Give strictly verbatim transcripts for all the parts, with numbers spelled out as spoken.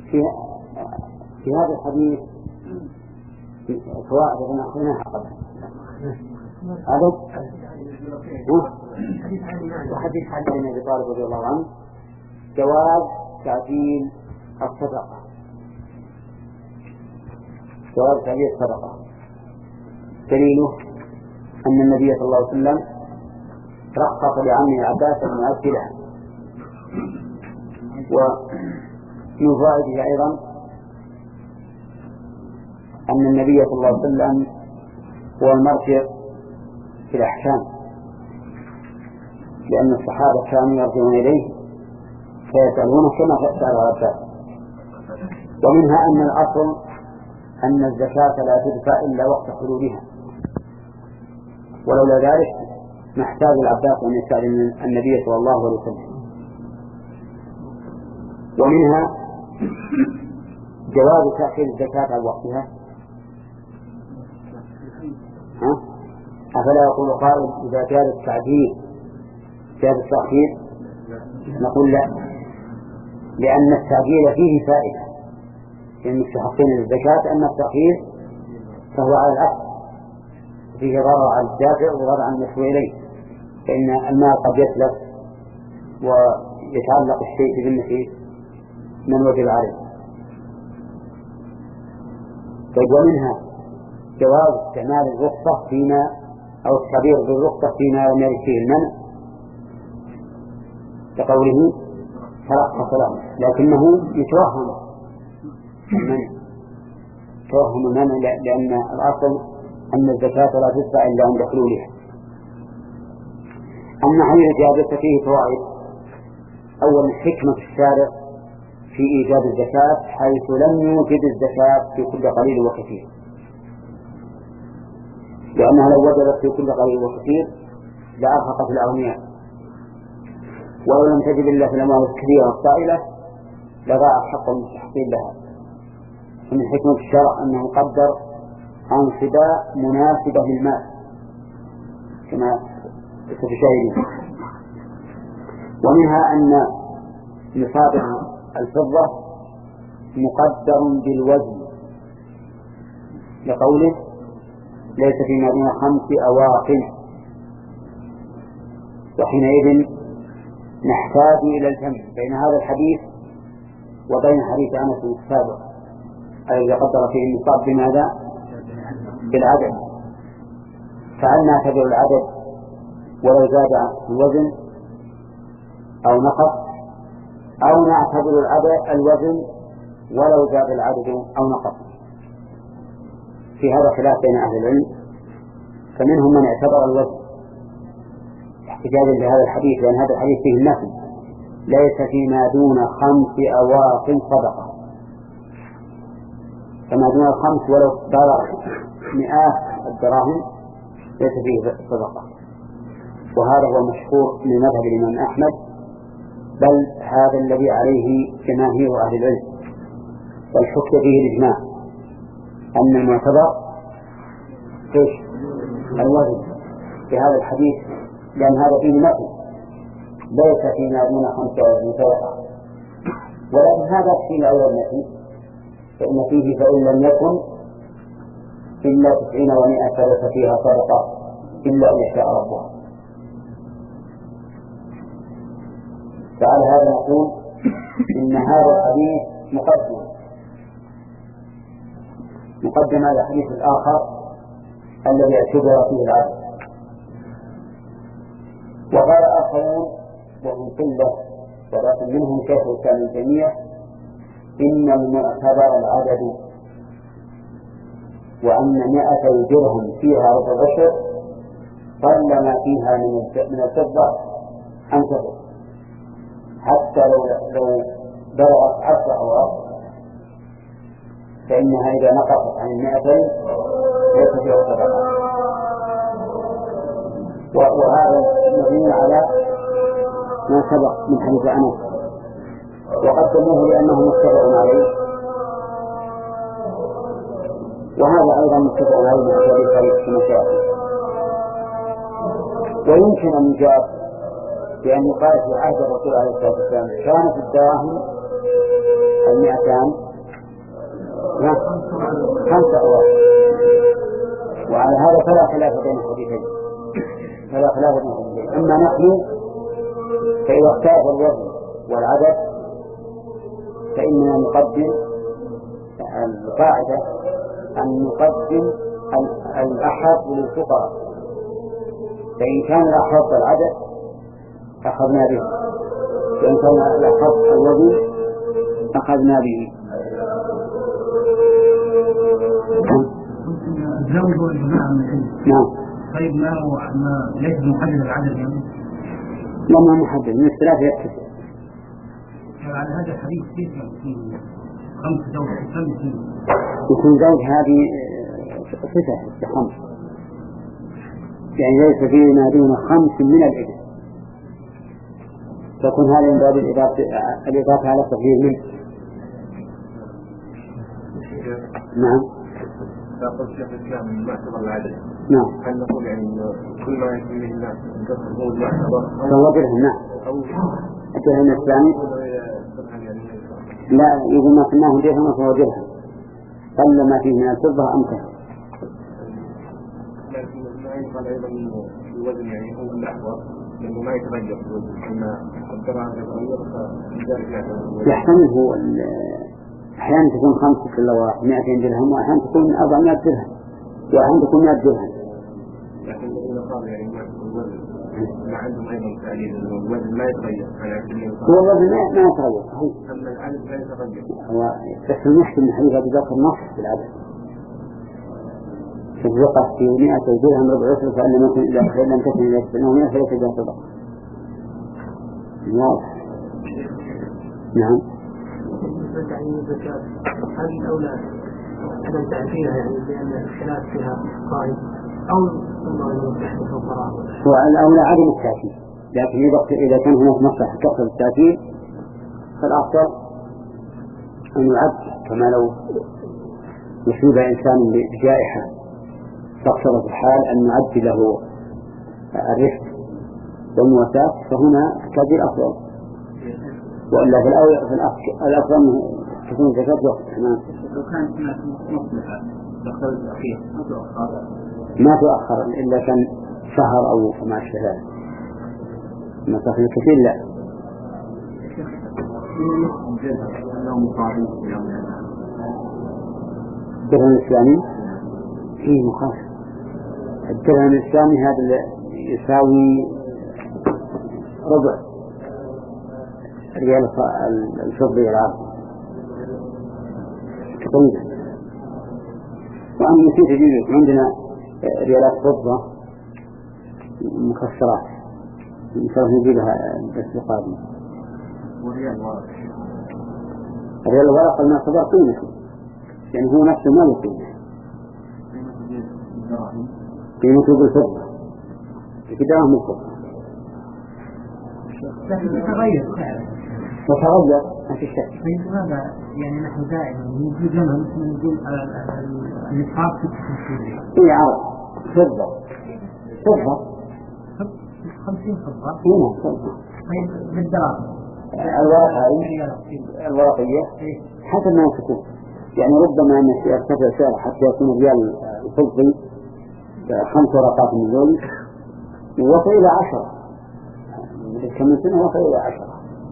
في في هذا الحديث فوائد من أخذنا قبل هذا وحديث علي بن أبي طالب رضي الله عنه جواز تعجيل الصدقة جواز تعجيل الصدقة دليله أن النبي صلى الله عليه وسلم رخص لعمه العباس أن يؤكلها. ومن فوائده أيضا أن النبي صلى الله عليه وسلم هو المرجع في الأحكام، لأن الصحابة كانوا يرجعون إليه فيسألونه كما سأل العباس. ومنها أن الأصل أن الزكاة لا تدفع إلا وقت حلولها، ولولا ذلك نحتاج العباس أن يسأل النبي صلى الله عليه وسلم. ومنها جواز تأخير الزكاة عن وقتها. ها؟ أفلا يقول قائل إذا جاز التعجيل جاز التأخير؟ نقول لا، لأن التعجيل فيه فائدة للمستحقين للزكاة، أما التأخير فهو على العكس فيه ضرر على الدافع وضرر على المدفوع إليه، فإن المال قد يتلف ويتعلق الشيء بذمة من وجب عليه. طيب ومنها جواز استعمال الرخصة فيما أو التعبير بالرخصة فيما لم يرد فيه المنع كقوله فرق صلاة، لكنه يتوهم المنع يتوهم المنع لأن الأصل أن الزكاة لا تدفع إلا عند حلولها. أما عن الإجابة فيه فوائد. أولا حكمة الشارع في إيجاد الزكاة حيث لم يوجد الزكاة في كل قليل وكثير، لأنها لو وجدت في كل قليل وكثير لأرهقت الأغنياء، ولو لم تجد إلا في الأموال الكبيرة الطائلة لضاع حق المستحقين لها. من حكمة الشرع أنه قدر أنصبة مناسبة للمال كما ستشاهدون. ومنها أن نصاب الفضة مقدر بالوزن لقوله ليس فيما دون خمس أواق، وحينئذ نحتاج إلى الجمع بين هذا الحديث وبين حديث أنس السابق الذي قدر فيه النصاب بماذا؟ بالعدد. فهل نعتبر العدد ولو زاد الوزن أو نقص، أو نعتبر العدد الوزن ولو زاد العدد أو نقص؟ في هذا خلاف بين أهل العلم، فمنهم من اعتبر الوزن احتجاجا لهذا الحديث، لأن هذا الحديث فيه النفي ليس فيما دون خمس أواق صدقة، فما دون الخمس ولو بلغ مئات الدراهم ليس فيه صدقة. وهذا هو المشهور من مذهب الإمام أحمد، بل هذا الذي عليه جماهير أهل العلم، والحكم فيه الإجماع أن المعتبر إيش؟ الوزن في هذا الحديث، لأن هذا فيه نفي ليس فيما دون خمسة وعشرين صدقة. ولكن هذا في أول نفي فإن فيه فإن لم يكن إلا تسعين ومائة فليس فيها صدقة إلا أن يشاء ربها. فعلى هذا نقول إن هذا الحديث مقدم مقدم على الحديث الآخر الذي اعتبر فيه العدد. وقال آخرون وهم قلة ولكن منهم شيخ الإسلام ابن تيمية إن المعتبر العدد، وأن مائة درهم فيها ربع العشر قل ما فيها من الفضة أن تفضل، حتى لو لو بلغت عشر أواق فإنها إذا نقصت عن المائتين ليس فيها صدقة. وهذا مبني على ما سبق من حديث أنس، وقدموه لأنه متفق عليه، وهذا أيضا متفق عليه من حديث حديث المشاهد. ويمكن أن يجاب بأن يقال في عهد الرسول عليه الصلاة والسلام كانت الدراهم المئتان خمسة أواق. وعلى هذا فلا خلاف بين الحديثين، فلا خلاف بين الحديثين. أما نحن فإذا اختلف الوزن والعدد فإننا نقدم القاعدة أن نقدم الأحب للفقراء، فإن كان الأحب العدد أخذنا به، وإن كان الأحب الوزن أخذنا به. الزوج والجماعة نعم. طيب ما هو ما ليس محدد العدد يعني؟ لا ما محدد، من الثلاثة يكتفي. على هذا الحديث كيف يكون خمس زوج كم يكون؟ يكون زوج هذه صفة بخمس، يعني ليس فيه ما دون خمس من الإبل، تكون هذه من باب الإضافة على صحيح منه. نعم. تقول شيخ الإسلام ما اعتبر العدد. نعم. هل نقول يعني كل ما يسميه الناس هو ما اعتبر؟ الله درهم. نعم. أو الدرهم الثاني. لا يقول ما سماه درهم فهو درهم، قل ما فيه من الفضة أمكن. لكن ما يقال أيضا الوزن يعني هو الأحوال لأنه ما يتغير الوزن، أما الدراهم يتغير فلذلك يعتبر. يحتمل هو أحيانا تكون خمسة كل واحد مئتين درهم، وأحيانا تكون أربعمائة درهم، وأحيانا تكون مئة درهم. لكن الذين قالوا يعني الوزن ما عندهم أيضا تعليل إنه الوزن ما يتغير. هو الوزن ما يتغير صحيح. أما العدد لا يتغير. هو بس المشكلة من حديث أبي بكر نص في العدد. فوقف في مئة درهم ربع عشر فإن لم يكن إلا خير لم تكن إلا فإنه مئة فليس بها صدقة. واضح. نعم. تعيين الزكاة هذه الأولاد عدم تعفيها يعني لأن الخلاف فيها قائم أو الله يوضح الفقراء. هو الأولى عدم التعفيف، لكن إذا كان هناك مصلحة كثر التعفيف فالأفضل أن يعد، كما لو يصيب إنسان بجائحة فاقتضت الحال أن يعد له الرفق والمواساة، فهنا كذي الأفضل. وإلا في الأول في الأفضل تكون زكاة وقت. تمام. لو كانت هناك مصلحة تقتضي التأخير ما تؤخر ما تؤخر إلا كان شهر أو ما أشبه ذلك. ما تأخير كثير لا. الدرهم الإسلامي فيه مخالف. الدرهم الإسلامي هذا يساوي ربع ريال الفضي العربي تقريبا. وأنا نسيت أجيبك عندنا ريالات فضة مكسرات نسوي نجيبها بس القادم. وريال ورق. الريال الورق المعتبر قيمته يعني هو نفسه ما له قيمة، قيمته بالفضة الدراهم الفضة. لكن تتغير فعلا. وتغير ما في شك. هذا يعني نحن دائما نقول لنا مثل نقول النصاب ستة وخمسين. إيه عرض فضة فضة خمسين فضة. هنا فضة. طيب بالدراهم. الورقية الورقية حسب ما تكون يعني ربما أن يرتفع سعر حتى يكون ريال الفضي خمس ورقات من ذلك وصل إلى عشرة كم سنة وصل إلى عشرة.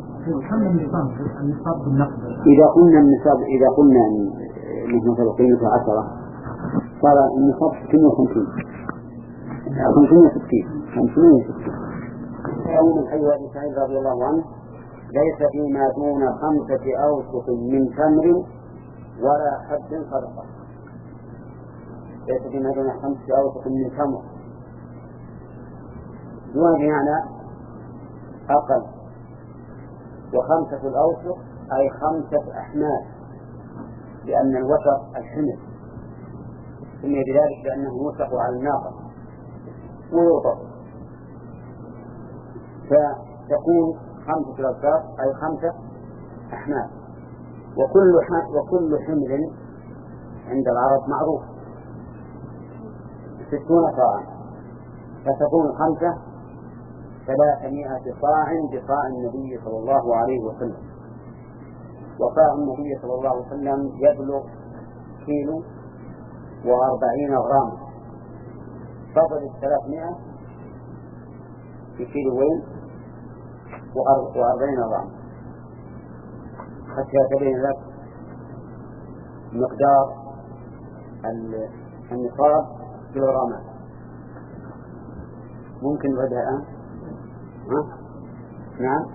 إذا قلنا النصاب إذا قلنا أن مثلا قيمته عشرة صار النصاب ستين وخمسين خمسين وستين خمسين وستين. يوم الحي أبي سعيد رضي الله عنه ليس فيما دون خمسة أوسق من تمر ولا حد صدقة. ليس فيما دون خمسة أوسق من تمر دون بمعنى أقل. وخمسة الأوسق أي خمسة أحمال، لأن الوسق الحمل سمي بذلك لأنه يوسق على الناقة ويوطق، فتكون خمسة الأوساق أي خمسة أحمال. وكل وكل حمل عند العرب معروف ستون صاعا، فتكون خمسة ثلاثمائة صاع بصاع النبي صلى الله عليه وسلم. وصاع النبي صلى الله عليه وسلم يبلغ كيلو وأربعين غراما، فضل الثلاثمائة في كيلوين وأربعين غراما، حتى يتبين لك مقدار النصاب في الغرامات. ممكن نعدها الآن؟ ها؟ نعم،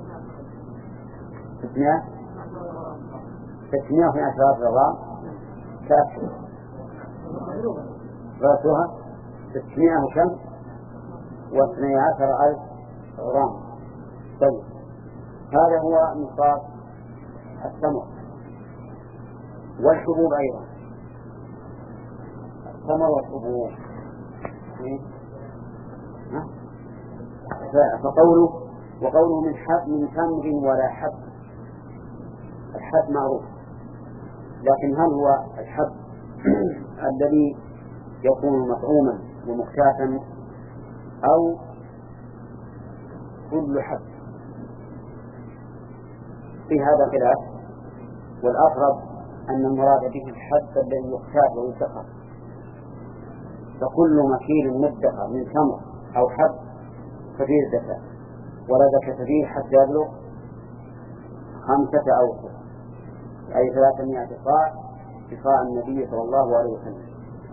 ستمائة ستمائة في عشرات غرام كافية، رأسها ستمائة وكم واثني عشر ألف غرام. طيب، هذا هو نصاب التمر. والحبوب أيضا، التمر والحبوب. فقوله وقوله من حب من تمر ولا حب، الحب معروف، لكن هل هو الحب الذي يكون مطعوما ومكتافا أو كل حب؟ في هذا خلاف، والأقرب أن المراد به الحب الذي يختار ويدخر، فكل مكيل مدخر من تمر أو حب ففيه الزكاة، ولا زكاة فيه حتى يبلغ خمسة أوسط، أي ثلاثمائة صاع بصاع النبي صلى الله عليه وسلم.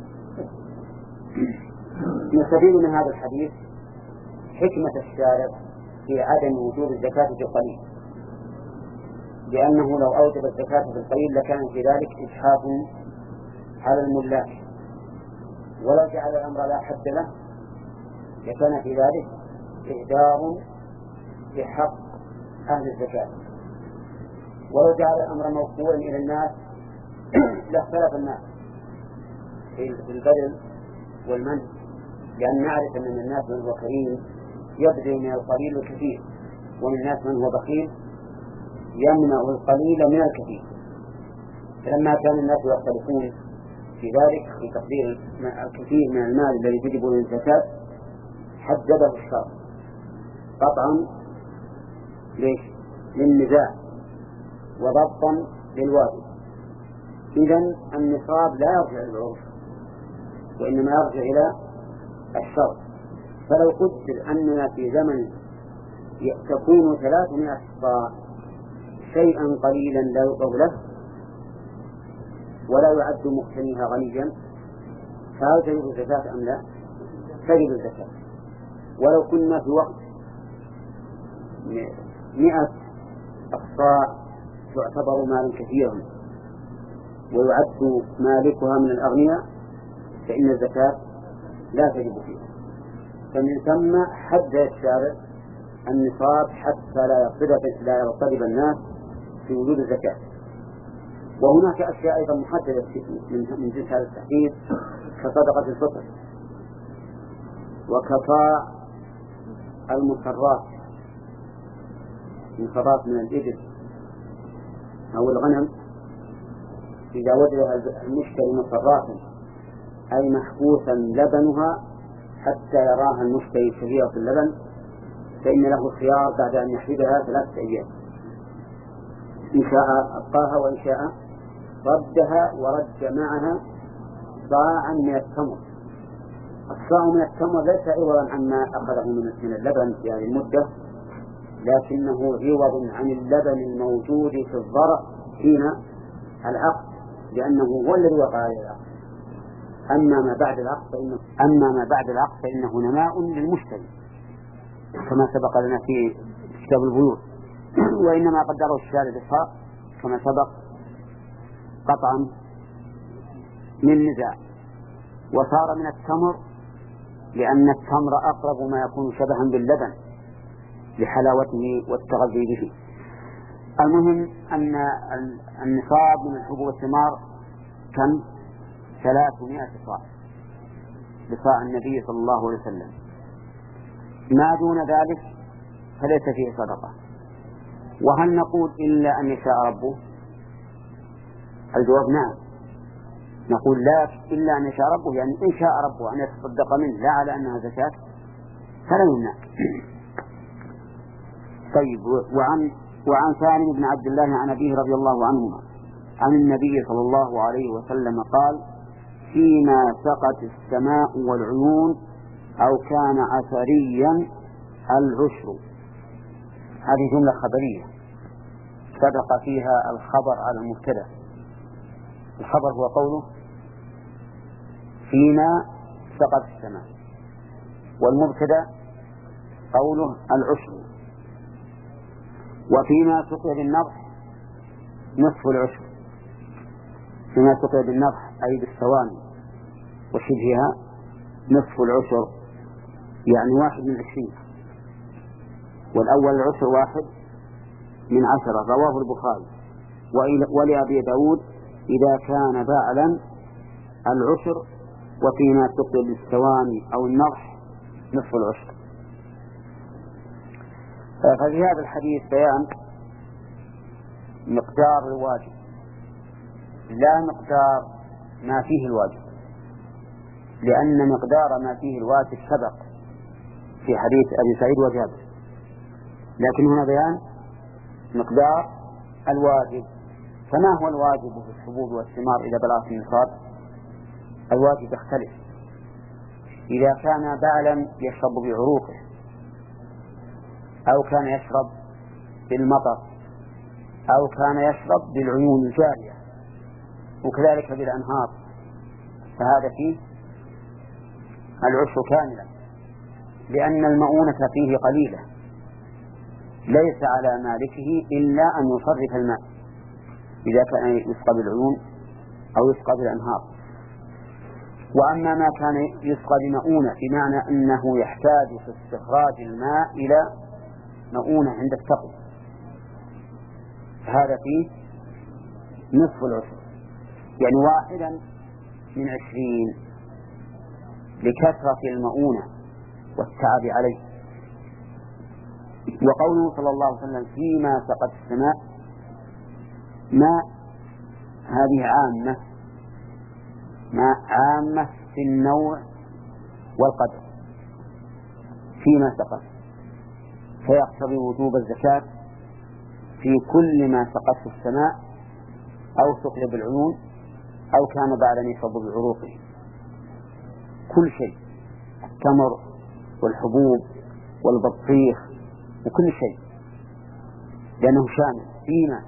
نستفيد من هذا الحديث حكمة الشارع في عدم وجوب الزكاة في القليل، لأنه لو أوجب الزكاة في القليل لكان في ذلك إجحاف على الملاك، ولو جعل الأمر لا حد له لكان في ذلك إهدار بحق أهل الزكاة، ولو جعل الأمر موصولا إلى الناس لاختلف الناس في البذل والمنع، لأن نعرف أن من الناس من هو كريم يبذل من القليل الكثير، ومن الناس من هو بخيل يمنع القليل من الكثير. فلما كان الناس يختلفون في ذلك في تقدير الكثير من المال الذي يجب له الزكاة حدده الشرع قطعا ليش؟ للنزاع وضبطا للواجب. إذن النصاب لا يرجع إلى العرف وإنما يرجع إلى الشرع. فلو قدر أننا في زمن تكون ثلاثمائة صاع شيئا قليلا لا يطلب له ولا يعد مقتنيها غنيا، فهل تجب الزكاة أم لا؟ تجب الزكاة. ولو كنا في وقت مئة أصاع تعتبر مالا كثيرا ويعد مالكها من الأغنياء فإن الزكاة لا تجب فيها. فمن ثم حدد الشارع النصاب حتى لا يرتبط لا يرتبط الناس في وجود الزكاة. وهناك أشياء أيضا محددة من جنس هذا التحديد كصدقة الفطر وكفاء المصرات، المصرات من الإبل أو الغنم، إذا وجد المشتري مصرات أي محبوسا لبنها حتى يراها المشتري كثيرة اللبن فإن له الخيار بعد أن يحسبها ثلاثة أيام، إن شاء أبقاها وإن شاء ردها ورد معها صاعا من التمر. الصاع من التمر ليس عوضا عما أخذه من اللبن في هذه المدة، لكنه عوض عن اللبن الموجود في الضرع حين العقد، لأنه هو الذي وقع عليه العقد. أما ما بعد العقد فإنه أما ما بعد العقد فإنه نماء للمشتري كما سبق لنا في كتاب البيوع، وإنما قدره الشارع بالصاع كما سبق قطعا من نزاع. وصار من التمر لأن التمر أقرب ما يكون شبها باللبن لحلاوته والتغذي به. المهم أن النصاب من الحبوب والثمار كم؟ ثلاثمائة صاع بصاع النبي صلى الله عليه وسلم. ما دون ذلك فليس فيه صدقة. وهل نقول إلا أن يشاء ربه؟ الجواب نعم، نقول لا إلا أن يشاء ربه، يعني إن شاء ربه أن يتصدق منه لا على أنها زكاة فلا يمنع. طيب، وعن وعن سالم بن عبد الله عن أبيه رضي الله عنهما عن النبي صلى الله عليه وسلم قال: فيما سقت السماء والعيون أو كان أثريا العشر. هذه جملة خبرية سبق فيها الخبر على المبتدأ. الخبر هو قوله فيما سقط السماء، والمبتدأ قوله العشر. وفيما سقي بالنضح نصف العشر، فيما سقي بالنضح أي بالثواني وشبهها نصف العشر، يعني واحد من عشرين، والأول العشر واحد من عشرة. رواه البخاري. ولأبي داود إذا كان بعلا العشر، وفيما سقي بالثواني أو النضح نصف العشر. ففي هذا الحديث بيان مقدار الواجب لا مقدار ما فيه الواجب، لأن مقدار ما فيه الواجب سبق في حديث أبي سعيد وجابر، لكن هنا بيان مقدار الواجب. فما هو الواجب في الحبوب والثمار إذا بلغت النصاب؟ الواجب يختلف. إذا كان بعلا يشرب بعروقه، أو كان يشرب بالمطر، أو كان يشرب بالعيون الجارية، وكذلك بالأنهار، فهذا فيه العشر كاملا، لأن المؤونة فيه قليلة، ليس على مالكه إلا أن يصرف الماء إذا كان يسقى بالعيون أو يسقى بالأنهار. وأما ما كان يسقى بمؤونة بمعنى أنه يحتاج في استخراج الماء إلى مؤونة عند السقي، فهذا فيه نصف العشر، يعني واحدا من عشرين، لكثرة المؤونة والتعب عليه. وقوله صلى الله عليه وسلم فيما سقت السماء، ما هذه عامة، ما عامة في النوع والقدر. فيما سقط فيقتضي وجوب الزكاة في كل ما سقته السماء أو سقي بالعيون أو كان بعد يشرب بعروقه، كل شيء، التمر والحبوب والبطيخ وكل شيء، لأنه شامل. فيما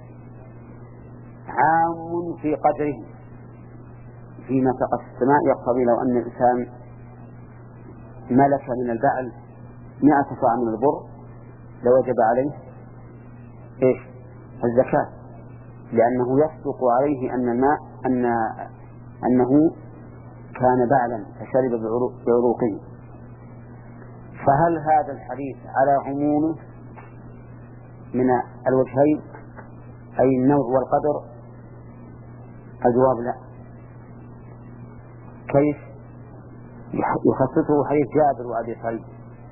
عام في قدره، فيما سقط السماء يقتضي لو أن الإنسان ملك من البعل مئة صاع من البر لوجب عليه إيش؟ الزكاة، لأنه يصدق عليه أن الماء أن أنه كان بعلا فشرب بعروقه. فهل هذا الحديث على عمومه من الوجهين، أي النوع والقدر؟ الجواب لا. كيف؟ يخصصه حديث جابر وأبي سعيد،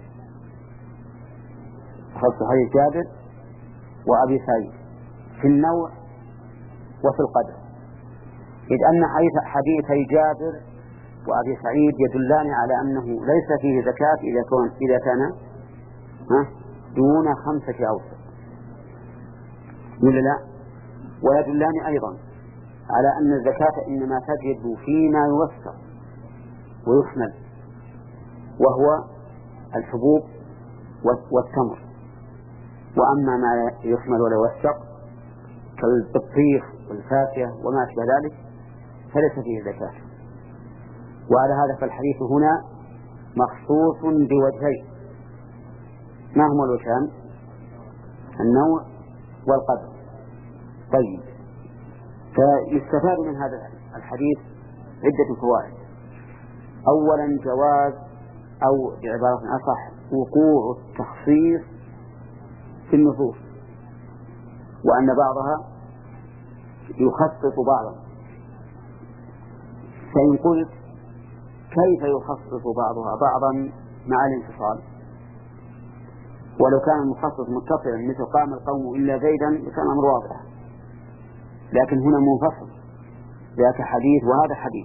يخصص حديث جابر وأبي سعيد في النوع وفي القدر، إذ أن حديثي جابر وأبي سعيد يدلان على أنه ليس فيه زكاة إذا كان إذا كان ها دون خمسة أوسق، ولا لا؟ ويدلان أيضا على أن الزكاة إنما تجب فيما يوسق ويحمل، وهو الحبوب والتمر. وأما ما يحمل ولا يوسق كالبطيخ والفاكهة وما أشبه ذلك فليس فيه زكاة. وعلى هذا فالحديث هنا مخصوص بوجهين، ما هما الوجهان؟ النوع والقدر. طيب، فيستفاد من هذا الحديث عدة فوائد. أولا جواز أو بعبارة أصح وقوع التخصيص في النصوص، وأن بعضها يخصص بعضا. فإن قلت كيف يخصص بعضها بعضا مع الانفصال؟ ولو كان المخصص متصلا مثل قام القوم إلا زيدا كان أمر واضح، لكن هنا منفصل، ذاك حديث وهذا حديث،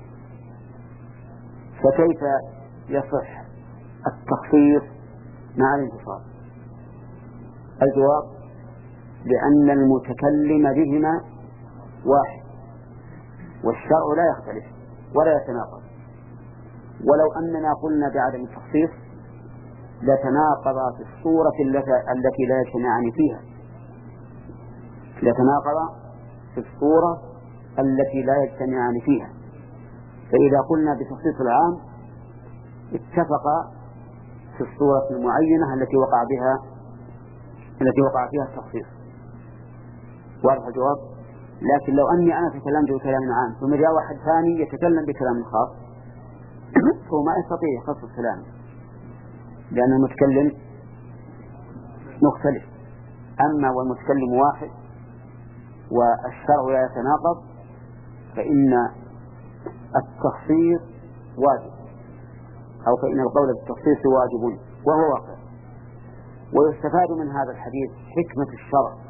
فكيف يصح التخصيص مع الانفصال؟ الجواب لأن المتكلم بهما واحد، والشرع لا يختلف ولا يتناقض. ولو أننا قلنا بعدم التخصيص لتناقض في الصورة التي لا يجتمعان فيها، لتناقض في الصورة التي لا يجتمعان فيها. فإذا قلنا بتخصيص العام اتفق في الصورة المعينة التي وقع بها التي وقع فيها التخصيص. واضح الجواب؟ لكن لو أني أنا تكلمت بكلام عام ثم جاء واحد ثاني يتكلم بكلام خاص فهو ما يستطيع يخصص كلامه، لأن المتكلم مختلف. أما والمتكلم واحد والشرع لا يتناقض فإن التخصيص واجب، أو فإن القول بالتخصيص واجب وهو واقع. ويستفاد من هذا الحديث حكمة الشرع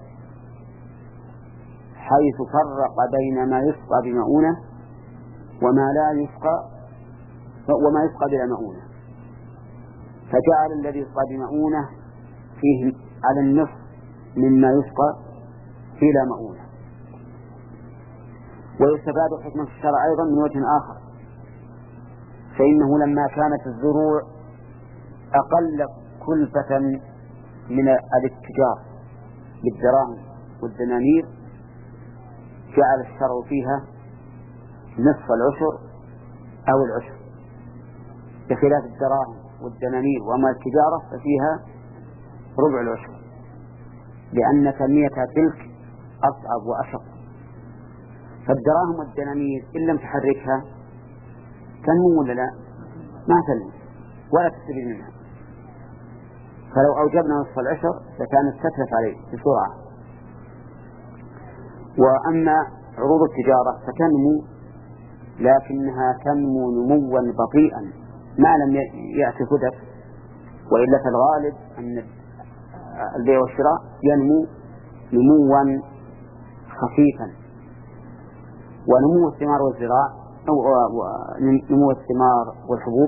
حيث فرق بين ما يسقى بمؤونة وما لا يسقى وما يسقى بلا مؤونة، فجعل الذي يسقى بمؤونة فيه على النصف مما يسقى بلا مؤونة. ويستفاد حكمة الشرع أيضا من وجه آخر، فإنه لما كانت الزروع أقل كلفة من الاتجار بالدراهم والدنانير جعل الشرع فيها نصف العشر أو العشر، بخلاف الدراهم والدنانير وما التجارة ففيها ربع العشر، لأن تنميتها تلك أصعب وأشق. فالدراهم والدنانير إن لم تحركها تنمو ولا لا؟ ما تنمو ولا تستفيد منها. فلو أوجبنا نصف العشر لكانت تتلف عليه بسرعة. وأما عروض التجارة فتنمو، لكنها تنمو نموا بطيئا ما لم يأتي كدف، وإلا فالغالب أن البيع والشراء ينمو نموا خفيفا. ونمو الثمار والزراع أو نمو الثمار والحبوب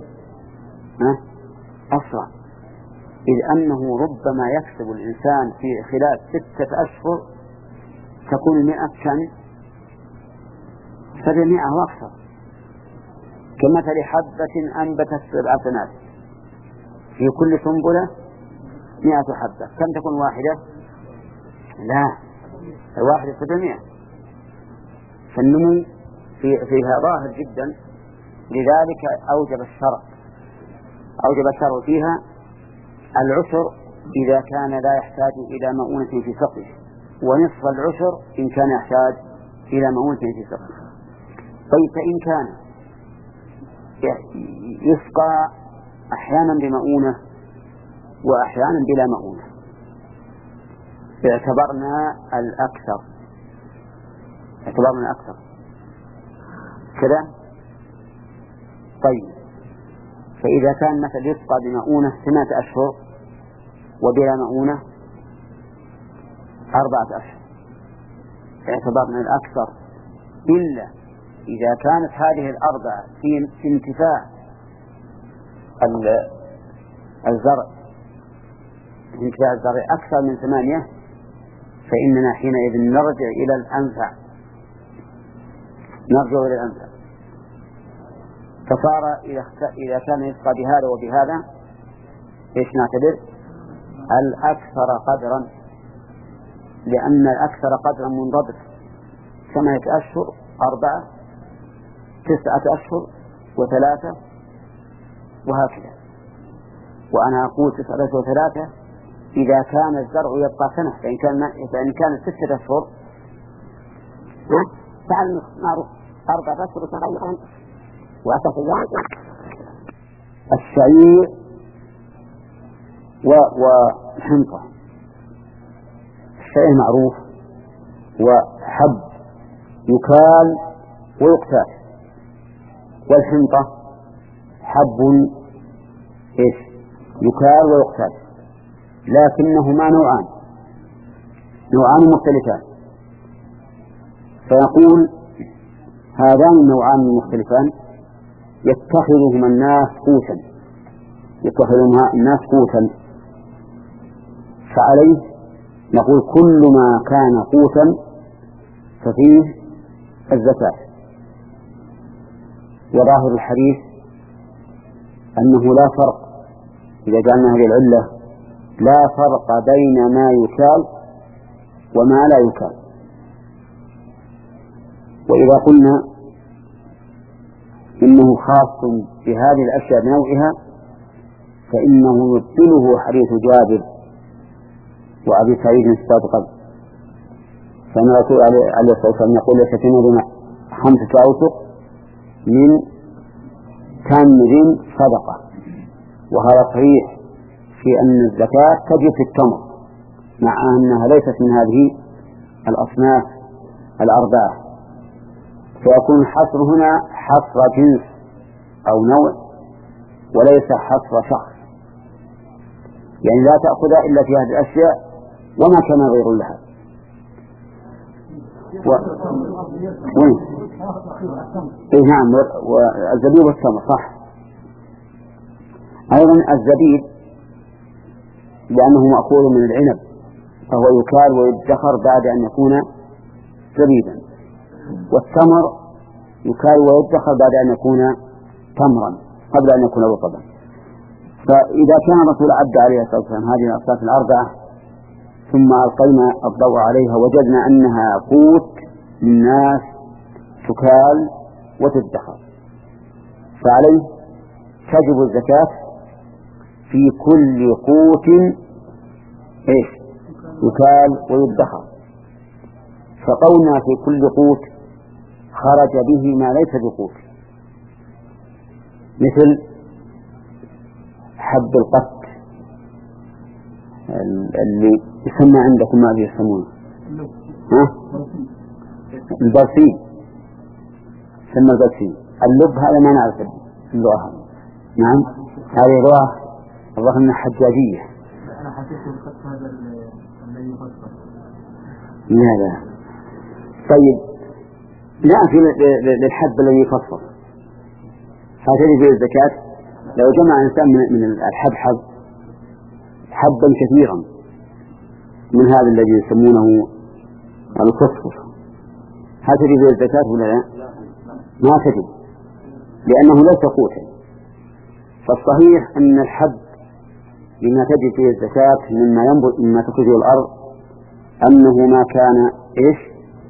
أسرع، إذ أنه ربما يكسب الإنسان في خلال ستة أشهر تكون مئة كم سبعمائة وأكثر، كمثل حبة أنبتت سبع سنابل في كل سنبلة مئة حبة، كم تكون واحدة؟ لا، الواحدة سبعمائة. فالنمو في فيها ظاهر جدا، لذلك أوجب الشرع أوجب الشرع فيها العشر إذا كان لا يحتاج إلى مؤونة في سقيه، ونصف العشر إن كان يحتاج إلى مؤونة في سقيه. طيب فإن كان يسقى أحيانا بمؤونة وأحيانا بلا مؤونة اعتبرنا الأكثر اعتبرنا الأكثر كذا. طيب فإذا كان مثل يسقى بمؤونة ثمانية أشهر وبلا مؤونة أربعة أشهر اعتبرنا الأكثر، إلا إذا كانت هذه الأربعة في انتفاع الزرع انتفاع الزرع أكثر من ثمانية فإننا حينئذ نرجع إلى الأنفع نرجع إلى الأنفع فصار إذا كان يسقى بهذا وبهذا إيش نعتبر؟ الأكثر قدرا، لأن الأكثر قدرا منضبط، ثمانية أشهر أربعة تسعة أشهر وثلاثة وهكذا. وأنا أقول تسعة أشهر وثلاثة إذا كان الزرع يبقى سنة، فإن كان فإن كان ستة أشهر فعل معروف أربعة أشهر وتغيرا وأسف الله. الشعير وحنطة، الشعير معروف وحب يكال ويقتات، والحنطة حب إيش يكال ويقتات، لكنهما نوعان نوعان مختلفان. فيقول هذان النوعان المختلفان يتخذهما الناس قوتا يتخذهما الناس قوتا فعليه نقول كل ما كان قوتا ففيه الزكاة. وظاهر الحديث أنه لا فرق، إذا جعلنا هذه العلة لا فرق بين ما يكال وما لا يكال. وإذا قلنا إنه خاص بهذه الأشياء بنوعها فإنه يبطله حديث جابر وأبي سعيد السابق، فإن الرسول عليه الصلاة والسلام يقول ليس في نظم خمسة أوسق من تمر صدقة، وهذا صحيح في أن الزكاة تجب في التمر مع أنها ليست من هذه الأصناف الأربعة، فيكون الحصر هنا حصر جنس أو نوع وليس حصر شخص، يعني لا تأخذ إلا في هذه الأشياء وما كان غير لها. و... وين؟ إيه نعم، والزبيب والتمر صح. أيضا الزبيب لأنه مأخوذ من العنب فهو يكال ويدخر بعد أن يكون زبيبا، والتمر يكال ويدخر بعد أن يكون تمرا قبل أن يكون رطبا. فإذا كان الرسول عد عليه الصلاة والسلام هذه الأصناف الأربعة ثم ألقينا الضوء عليها وجدنا أنها قوت للناس تكال وتدخر، فعليه تجب الزكاة في كل قوت إيش يكال ويدخر. فقولنا في كل قوت خرج به ما ليس بقوت، مثل حب القط اللي يسمى عندكم ما يسمونه ها البرسيم، يسمى البرسيم. اللب هذا ما نعرف اللغة، نعم هذه لغة الظاهر انها حجاجية. أنا حسيت القط هذا الذي يفصل. لا لا طيب نأتي للحب الذي يفصل، هذه في الزكاة. لو جمع إنسان من الحبحب حبا كثيرا من هذا الذي يسمونه الفصفر، هل تجب فيه الزكاة ولا لا؟ ما تجب، لأنه ليس قوتا. فالصحيح أن الحب لما تجب فيه الزكاة مما ينبت مما تخرجه الأرض أنه ما كان إيش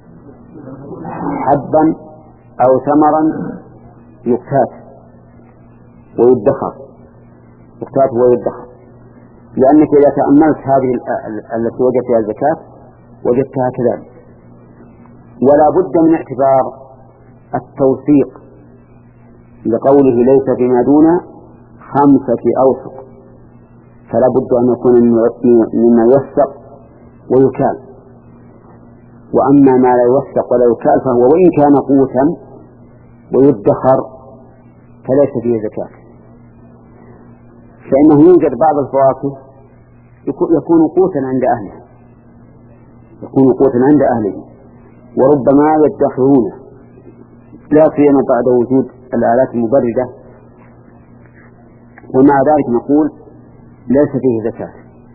حبا أو ثمرا يكتات ويدخر، يكتات ويدخر، لأنك إذا تأملت هذه التي وجدت فيها الزكاة وجدتها كذلك. ولا بد من اعتبار التوثيق لقوله ليس فيما دون خمسة أوسق، فلا بد أن يكون مما يوثق ويكال. وأما ما لا يوثق ولا يكال فهو وإن كان قوتا ويدخر فليس فيه زكاة، فإنه يوجد بعض الفواكه يكون قوتا عند أهله، يكون قوتا عند أهله وربما يدخرونه، لا سيما بعد وجود الآلات المبردة، ومع ذلك نقول ليس فيه زكاة.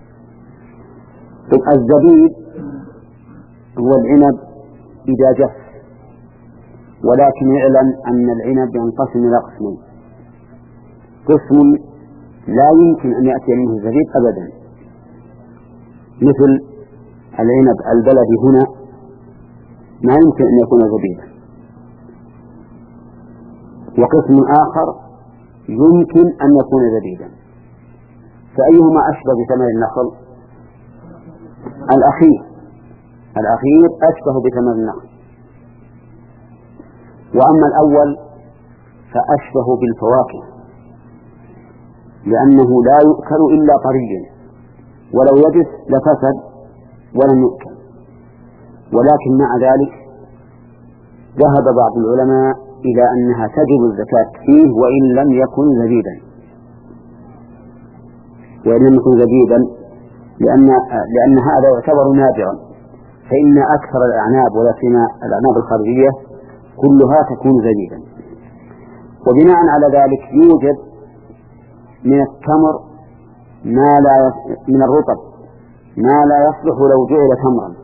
الزبيب هو العنب إذا جف، ولكن اعلم أن العنب ينقسم إلى قسمين، قسم لا يمكن أن يأتي منه الزبيب أبدا مثل العنب البلدي هنا ما يمكن أن يكون زبيبا، وقسم آخر يمكن أن يكون زبيبا. فأيهما أشبه بثمر النخل؟ الأخير الأخير أشبه بثمر النخل، وأما الأول فأشبه بالفواكه لأنه لا يؤكل إلا طريا، ولو يجف لفسد ولم يؤكل. ولكن مع ذلك ذهب بعض العلماء إلى أنها تجب الزكاة فيه وإن لم يكن زبيبا، وإن لم يكن زبيبا لأن, لأن هذا يعتبر نادرا، فإن أكثر الأعناب ولا سيما الأعناب الخارجية كلها تكون زبيبا. وبناء على ذلك يوجد من التمر ما لا من الرطب ما لا يصلح لو جعل تمرا،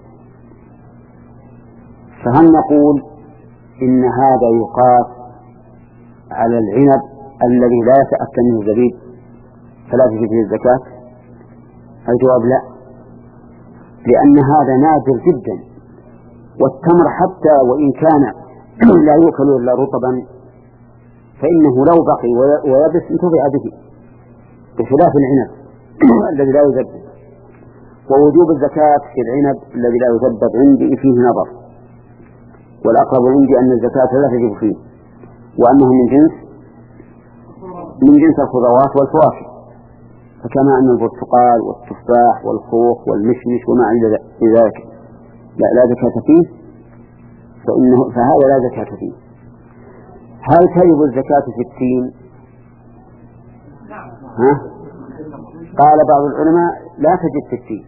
فهل نقول إن هذا يقاس على العنب الذي لا يتأكل منه الزبيب فلا تجب فيه الزكاة؟ الجواب لا، لأن هذا نادر جدا، والتمر حتى وإن كان لا يؤكل إلا رطبا فإنه لو بقي ويبس انتفع به، بخلاف العنب الذي لا يزبب. ووجوب الزكاة في العنب الذي لا يزبب عندي فيه نظر، والأقرب عندي أن الزكاة لا تجب فيه، وأنه من جنس من جنس الخضروات والفواكه، فكما أن البرتقال والتفاح والخوخ والمشمش وما عند ذلك لا, لا زكاة فيه، فإنه فهذا لا زكاة فيه. هل تجب الزكاة في التين؟ ها؟ قال بعض العلماء لا تجب في التين،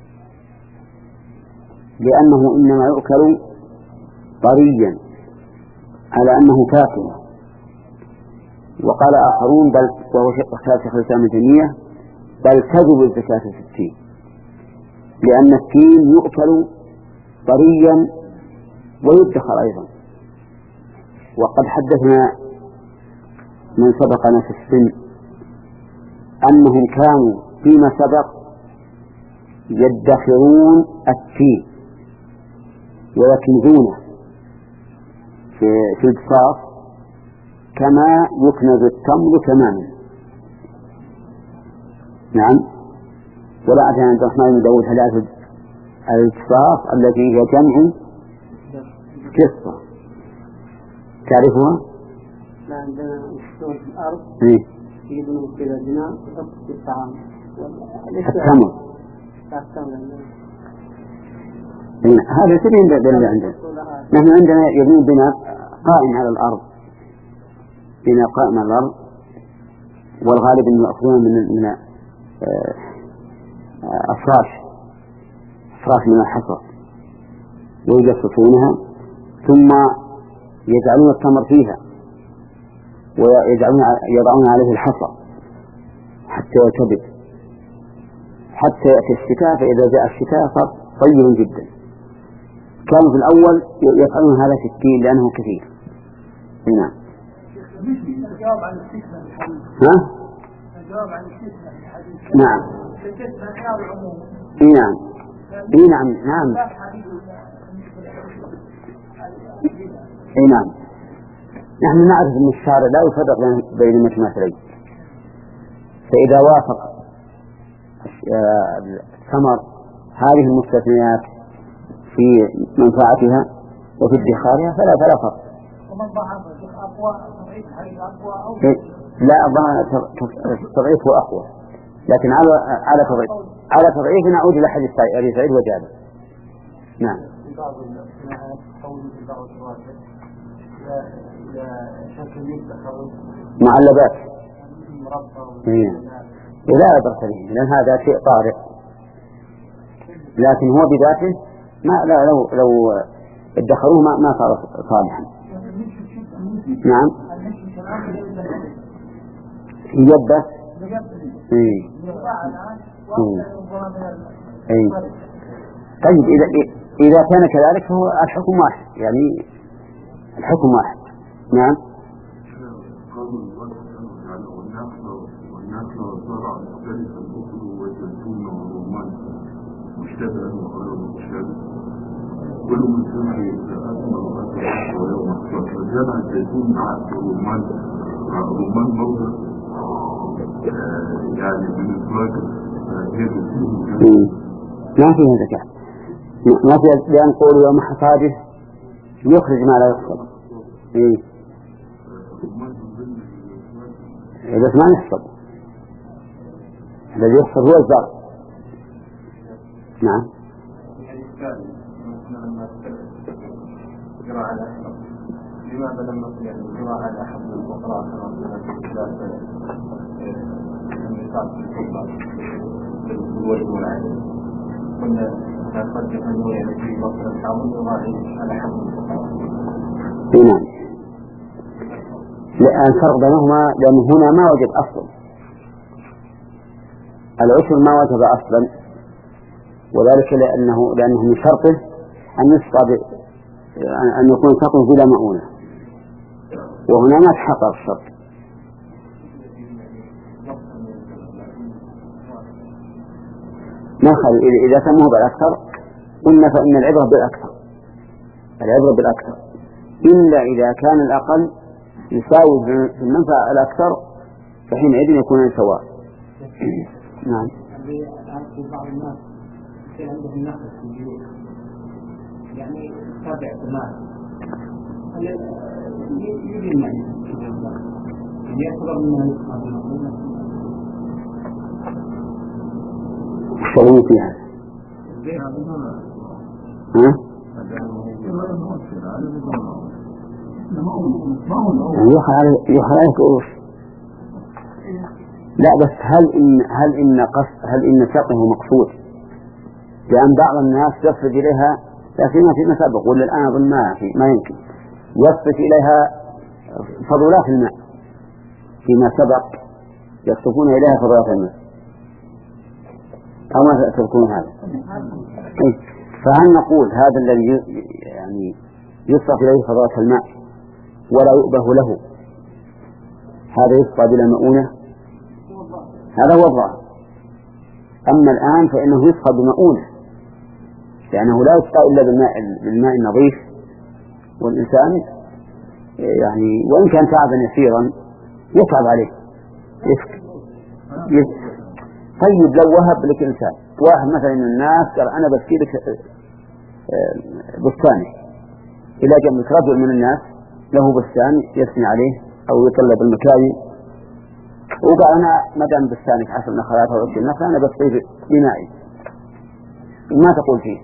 لأنه إنما يؤكل طريا على أنه كافٍ. وقال آخرون بل وهو اختيار شيخ الإسلام ابن تيمية بل تجب الزكاة في التين، لأن التين يؤكل طريا ويدخر أيضا. وقد حدثنا من سبقنا في السن أنهم كانوا فيما سبق يدخرون التين ويكنزونه في البساط كما يكنز التمر تماما. نعم. ولا أدري عند الرحمن بن داود هل البساط التي هي جمع قصة تعرفها؟ لا، عندنا مشتوى في الأرض يجبنوا كذا جنان ويحطوا في الطعام التمر. هذا سبيل بنا عندنا. نحن عندنا يبنون بناء قائم على الأرض، بناء قائم على الأرض، والغالب أنه يأخذون من من أفراش أفراش من الحصى ويجسسونها ثم يجعلون التمر فيها ويجعلون يضعون عليه الحصى حتى يكبد حتى يأتي الشتاء، فإذا جاء الشتاء صار طيب جدا. كانوا في الأول يفعلون هذا في التين لأنه كثير. نعم. الجواب عن الاستثناء في الحديث. ها؟ الجواب عن الاستثناء في الحديث. نعم. الاستثناء خيار العموم. إيه نعم. إيه نعم نعم. إيه نعم. نحن نعرف أن الشارع لا يفرق بين متماثلين، فإذا وافق الثمر هذه المستثنيات في منفعتها وفي ادخارها فلا فلا فرق. ومن ضعف أقوى تضعيف حيث أقوى أو لا تضعيفه أقوى، لكن على على تضعيف على تضعيف نعود إلى حديث أبي سعيد وجابر. نعم. بعض الاقتناعات قول في بعض الشواهد لا شكل يدخر معلبات مربى ولا أدرك به، لأن هذا شيء طارئ، لكن هو بذاته ما لا لو لو ادخروه ما ما صار صالحا. نعم. يبس. إيه. إيه. طيب إذا إذا كان كذلك فهو الحكم واحد، يعني الحكم واحد. نعم. كل من سمع أثمر أثمر ويوم أخبر فجمع الزيتون مع الرمان مع الرمان موضع يعني من الفواكه هي بسيطة ما فيها زكاة، ما فيها، لأن قول يوم حصاده يخرج ما لا يحصد. إيه بس ما يحصد، الذي يحصد هو الزرع. نعم. لماذا لم نقل يعني الجراء على أحد الفقراء كما مثلا في ثلاثة النساء في الفقراء في الوجه والعين كنا نقدم أنه يعني في مصر الحاضر يراعي على حد الفقراء. نعم. لأن الفرق بينهما لأن هنا ما وجد أصلا، العشر ما وجب أصلا وذلك لأنه لأنه من شرطه أن يسقى أن يكون سقه بلا مؤونة، وهنا ما تحقق الشرط. ما خلي إذا سموه بالأكثر قلنا فإن العبرة بالأكثر، العبرة بالأكثر إلا إذا كان الأقل يساوي في المنفعة الأكثر فحينئذ يكون سواء. نعم. بعض الناس في عندهم نقص في البيوت يعني تابع المال يريد يعني يعتبر منها نسخة بالمؤونة. الشغل فيها ها؟ يخل عليك قروش. لا بس هل إن هل إن قصد هل إن سقه مقصود؟ لأن بعض الناس يصف إليها لكنها فيما سبق ولا الآن أظن ما في ما يمكن يصف إليها فضولات الماء فيما سبق يصفون إليها فضولات الماء أو ما تذكرون هذا؟ فهل نقول هذا الذي يعني يصف إليه فضولات الماء ولا يؤبه له هذا يسقى بلا مؤونة؟ هذا هو الظاهر. أما الآن فإنه يسقى بمؤونة لأنه لا يسقى إلا بالماء بالماء النظيف، والإنسان يعني وإن كان تعبا يسيرا يتعب عليه يسقى. طيب لو وهب لك إنسان واحد مثلا من الناس قال أنا بسقي لك بستاني، إذا جاء رجل من الناس له بستان يثني عليه أو يطلب المكاوي وقال أنا ما دام بستانك عشر نخلات أو عشرين نخلة أنا بسقي بمائي، ما تقول فيه؟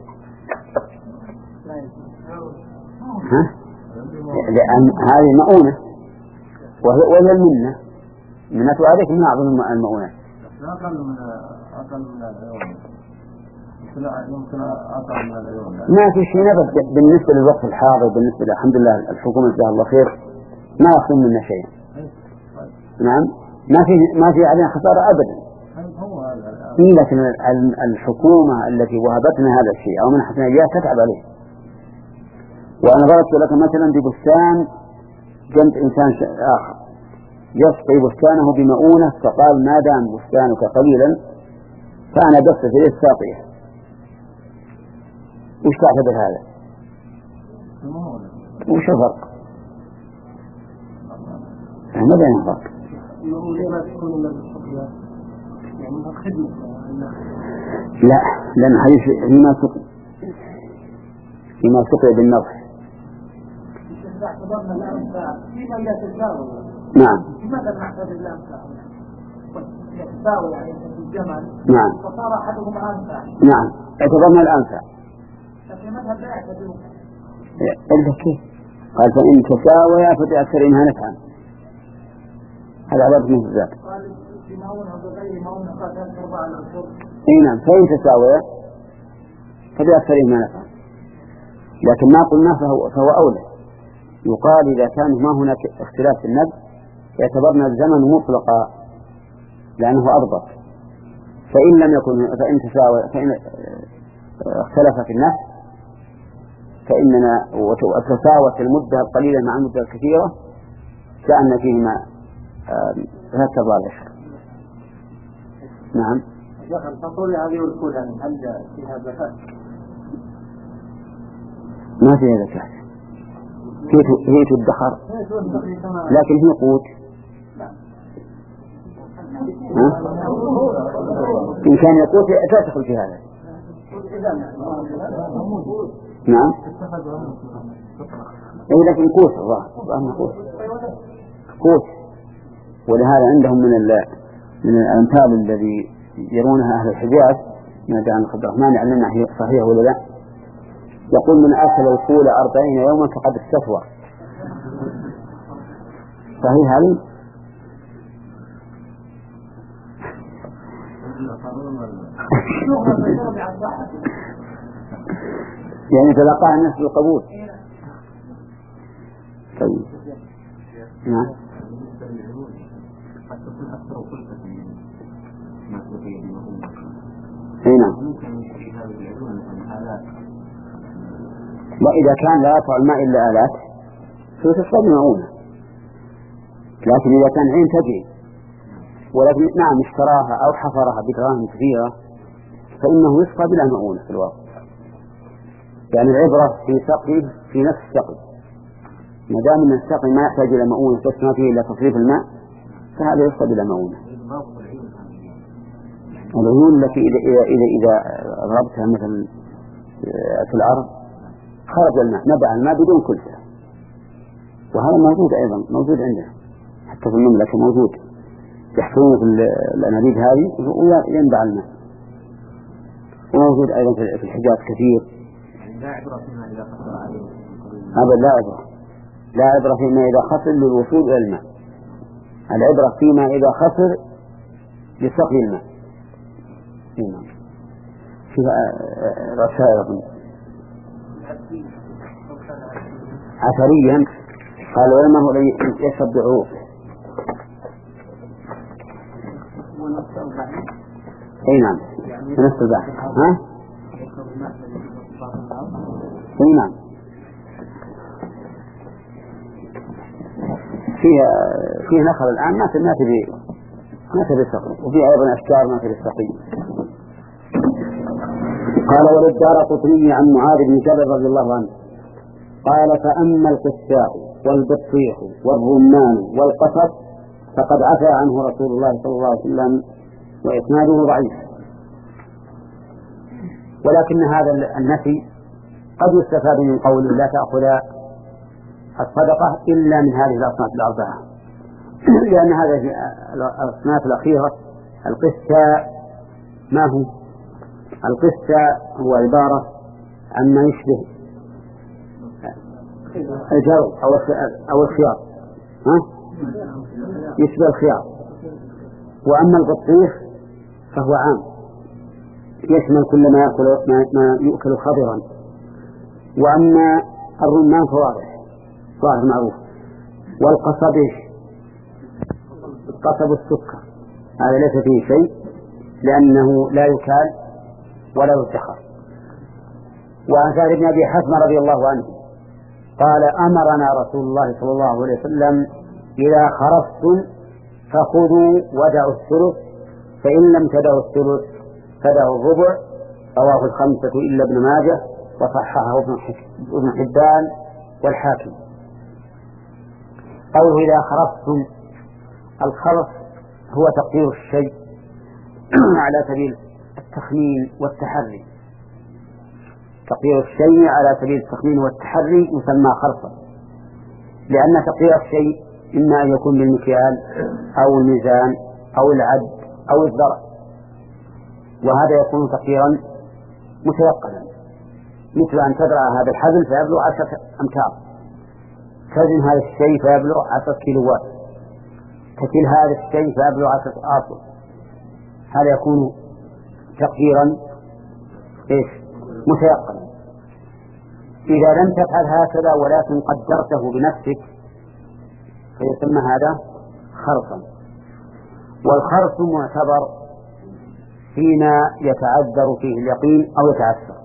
ها؟ لأن هذه مؤونة وهي المنة منة عليك من أعظم المؤونات. أقل من أقل من العيون يمكن أقل من العيون ما في شيء نبت بالنسبة للوقت الحاضر. بالنسبة للحمد لله الحكومة جزاها الله خير ما يخصم منا شيء. نعم ما في ما في علينا خسارة أبدا. لكن الحكومة التي وهبتنا هذا الشيء أو منحتنا إياه تتعب عليه. وأنا ضربت لك مثلا ببستان جنب إنسان آخر يسقي بستانه بمؤونة فقال ما دام بستانك قليلا فأنا بس في الساقية، وش تعتبر هذا؟ وش الفرق؟ ما بين الفرق؟ لا لأن حديث فيما سقي فيما سقي بالنضح. نعم لماذا نعتبر الأنفع؟ يتساوي يعني في الجمل. نعم فصار أحدهم أنفع. نعم اعتبرنا الأنفع. لكن المذهب لا يعتبره. إلا كيف؟ قال فإن تساوي فبأكثرها نفعا. هذا عبارة من الذات. قال في مؤونة وغير مؤونة قد أربعة على الشرب. إيه نعم فإن تساوي فبأكثرها نفعا. لكن ما قلنا فهو, فهو أولى. يقال إذا كان ما هناك اختلاف في النبذ يعتبرنا الزمن مطلقا لأنه أضبط. فإن لم يكن فإن تساوي فإن اختلف في النفس فإننا وتساوت المدة القليلة مع المدة الكثيرة كأن فيهما ثلاث ضالح. نعم. الفصول هذه والكل هل فيها زكاة؟ ما فيها زكاة. هي تدخر لكن هي قوت. إن كان يقوت تدخل في هذا. نعم إيه لكن قوت الله قوت قوت. ولهذا عندهم من من الأمثال الذي يرونها أهل الحجاز ما دام عبد الرحمن يعلمنا صحيح ولا لا. يقول من أكل الفول أربعين يوما فقد استفوى. صحيح هذا؟ يعني تلقاها الناس بالقبول. طيب نعم. هنا لا، إذا كان لا يطع الماء إلا آلات فتصاب بمؤونة، لكن إذا كان عين تجري ولكن نعم اشتراها أو حفرها بدراهم كثيرة فإنه يسقى بلا مؤونة في الواقع. يعني العبرة في سقي في نفس السقي، ما دام أن السقي ما يحتاج إلى مؤونة تسمى فيه إلا تصريف الماء فهذا يسقى بلا مؤونة. العيون التي إذا إذا إذا, إذا ضربتها مثل في الأرض خرج الماء نبع الماء بدون كلفة، وهذا موجود أيضا موجود عندنا حتى في المملكة موجود، يحفرون في الأنابيب هذه وينبع الماء، وموجود أيضا في الحجاز كثير. لا عبرة فيما إذا خسر عليه هذا لا عبرة لا عبرة فيما إذا خسر للوصول إلى الماء، العبرة فيما إذا خسر لسقي الماء. هنا فيها رسائل عثريا قال ولما هو يشرب بعروقه. اي نعم في نفس البحر. ها اي نعم فيها فيه نخل الآن ما ما تبي ما تبي سقي، وفي أيضا أشجار ما تبي سقي. قال وللدارقطني عن معاذ بن جبل رضي الله عنه قال فأما القساء والبطيخ والرمان والقصب فقد عفى عنه رسول الله صلى الله عليه وسلم وإسناده ضعيف، ولكن هذا النفي قد يستفاد من قول لا تأخذ الصدقة إلا من هذه الأصناف الأربعة، لأن هذه الأصناف الأخيرة القساء ما هو؟ القساء هو عبارة عما يشبه الجرو أو الخيار، ها؟ يشبه الخيار. وأما البطيخ فهو عام يشمل كل ما يأكل, ما يؤكل خضرا. وأما الرمان فواضح ظاهر معروف. والقصب القصب السكر هذا ليس فيه شيء لأنه لا يكال ولا يدخر. وعن سعد بن أبي حاتم رضي الله عنه قال أمرنا رسول الله صلى الله عليه وسلم إذا خرجتم فخذوا ودعوا الثلث فإن لم تدعوا الثلث فدعوا الربع. رواه الخمسة إلا ابن ماجه وصححه ابن حبان والحاكم. قوله إذا خرجتم الخرف هو تقدير الشيء على سبيل التخمين والتحري. تقدير الشيء على سبيل التخمين والتحري يسمى خرفا، لأن تقدير الشيء إما أن يكون بالمكيال أو الميزان أو العد أو الذرع، وهذا يكون تقديرا متيقنا، مثل أن تدرع هذا الحبل فيبلغ عشرة أمتار، تزن هذا الشيء فيبلغ عشرة كيلوات، تكيل هذا الشيء فيبلغ عشرة آصل. هذا يكون تقديرا إيش متيقنا. إذا لم تفعل هكذا ولكن قدرته بنفسك فيسمى هذا خرصا. والخرص معتبر فيما يتعذر فيه اليقين أو يتعثر،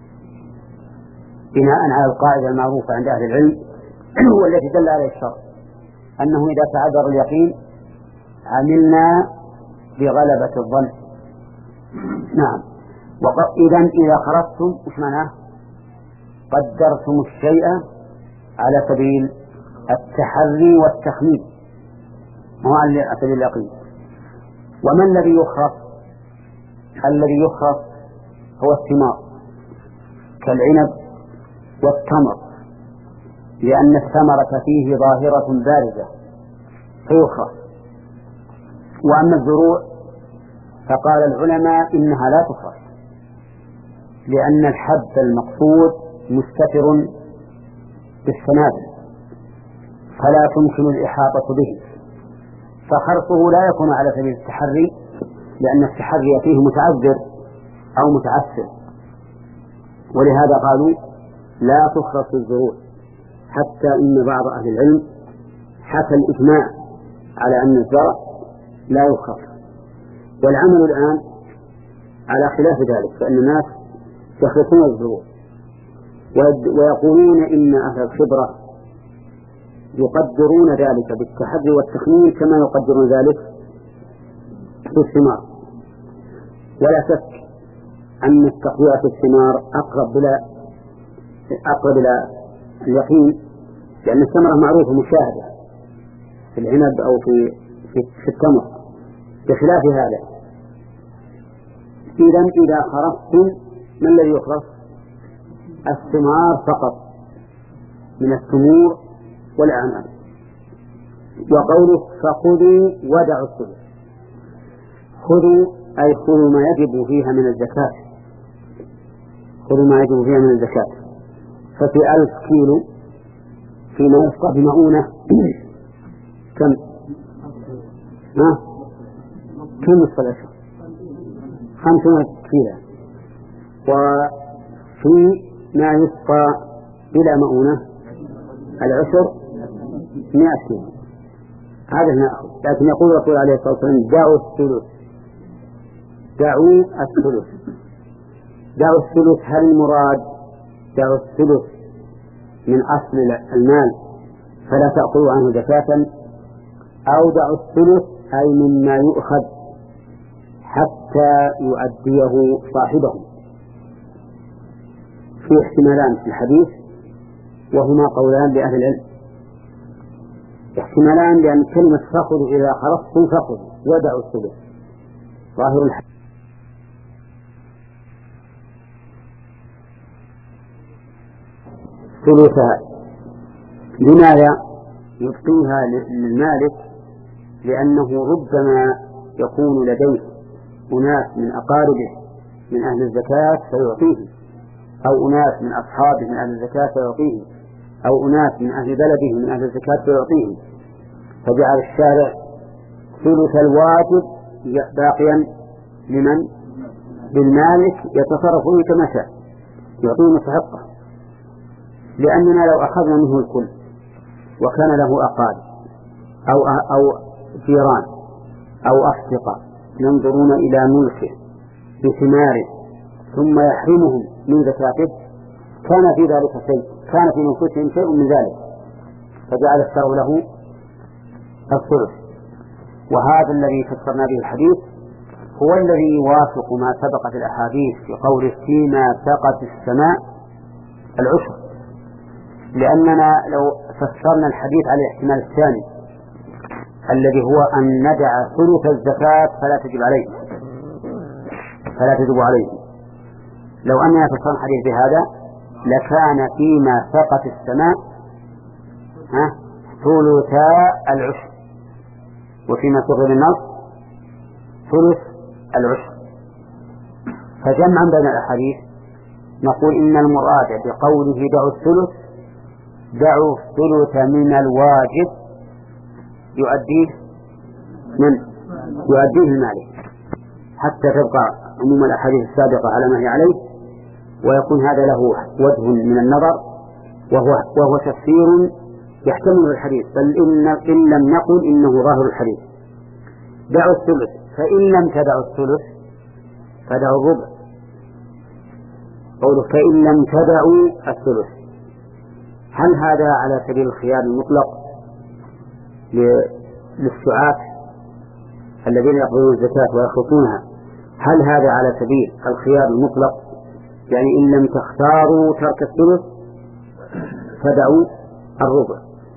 بناء على القاعدة المعروفة عند أهل العلم والتي دل عليه الشرع أنه إذا تعذر اليقين عملنا بغلبة الظن. نعم. وإذا إذا خرجتم إيش معناه؟ قدرتم الشيء على سبيل التحري والتخمين مو على سبيل اليقين. وما الذي يخرص؟ الذي يخرص هو الثمار كالعنب والتمر، لأن الثمرة فيه ظاهرة بارزة فيخرص. وأما الزروع فقال العلماء إنها لا تخرص، لأن الحب المقصود مستتر بالسنابل فلا تمكن الإحاطة به، فخرصه لا يكون على سبيل التحري، لأن التحري فيه متعذر أو متعسر. ولهذا قالوا لا تخرص الزروع، حتى إن بعض أهل العلم حكى الإجماع على أن الزرع لا يخرص. والعمل الآن على خلاف ذلك، فإن الناس يخلطون الزروع ويقولون إن أهل الخبرة يقدرون ذلك بالتحري والتخمين كما يقدرون ذلك في الثمار. ولا شك أن التقوية في الثمار أقرب إلى أقرب إلى اليقين، لأن الثمرة معروفة مشاهدة في العنب أو في في, في التمر، بخلاف هذا. إذا إذا خرصتم ما الذي يخرص؟ الثمار فقط من التمور والأعناب. وقوله فخذوا ودعوا الثلث، خذوا أي خذوا ما يجب فيها من الزكاة، خذوا ما يجب فيها من الزكاة. ففي ألف كيلو فيما يسقى بمؤونة كم؟ ها؟ كم نصف العشر؟ خمسمائة كيلو. وفي ما يسقى بلا مؤونة العشر مئة كيلو، هذا نأخذ. لكن يقول الرسول عليه الصلاة والسلام دعوا الثلث، دعوا الثلث، دعوا الثلث. هل المراد دعوا الثلث من أصل المال فلا تأخذوا عنه زكاة، أو دعوا الثلث أي مما يؤخذ حتى يؤديه صاحبه؟ في احتمالان في الحديث وهما قولان لأهل العلم. احتمالان لأن كلمة فخذوا إذا خرصتم فخذوا ودعوا الثلث ظاهر الحديث. ثلثها لماذا يبقيها للمالك؟ لأنه ربما يكون لديه أناس من أقاربه من أهل الزكاة فيعطيه، أو أناس من أصحابه من أهل الزكاة فيعطيه، أو أناس من أهل بلده من أهل الزكاة فيعطيه. فجعل الشارع ثلث الواجب باقيا لمن؟ للمالك يتصرف فيه كما شاء، يعطيه مستحقه. لأننا لو أخذنا منه الكل وكان له أقارب أو أو جيران أو أصدقاء ينظرون إلى ملكه بثماره ثم يحرمهم من زكاته كان في ذلك شيء، كان في نفوسهم شيء من ذلك، فجعل الشرع له الثلث. وهذا الذي فسرنا به الحديث هو الذي يوافق ما سبق في الأحاديث في قول فيما سقت السماء العشر. لأننا لو فسرنا الحديث على الاحتمال الثاني الذي هو أن ندع ثلث الزكاة فلا تجب عليه فلا تجب عليه لو أننا فسرنا الحديث بهذا لكان فيما سقت السماء ها ثلثا العشر، وفيما سقط النص ثلث العشر. فجمعا بين الأحاديث نقول إن المراد بقوله دعوا الثلث دعوا الثلث من الواجب يؤديه من يؤديه المالك حتى تبقى عموم الأحاديث السابقة على ما هي عليه، ويكون هذا له وجه من النظر وهو, وهو تفسير يحتمل الحديث، بل إن, إن لم نقل إنه ظاهر الحديث. دعوا الثلث، فإن لم تدعوا الثلث فدعوا الربع. قوله فإن لم تدعوا الثلث، هل هذا على سبيل الخيار المطلق للسعاة الذين يقبلون الزكاة ويخلطونها؟ هل هذا على سبيل الخيار المطلق، يعني إن لم تختاروا ترك الثلث فدعوا الربع؟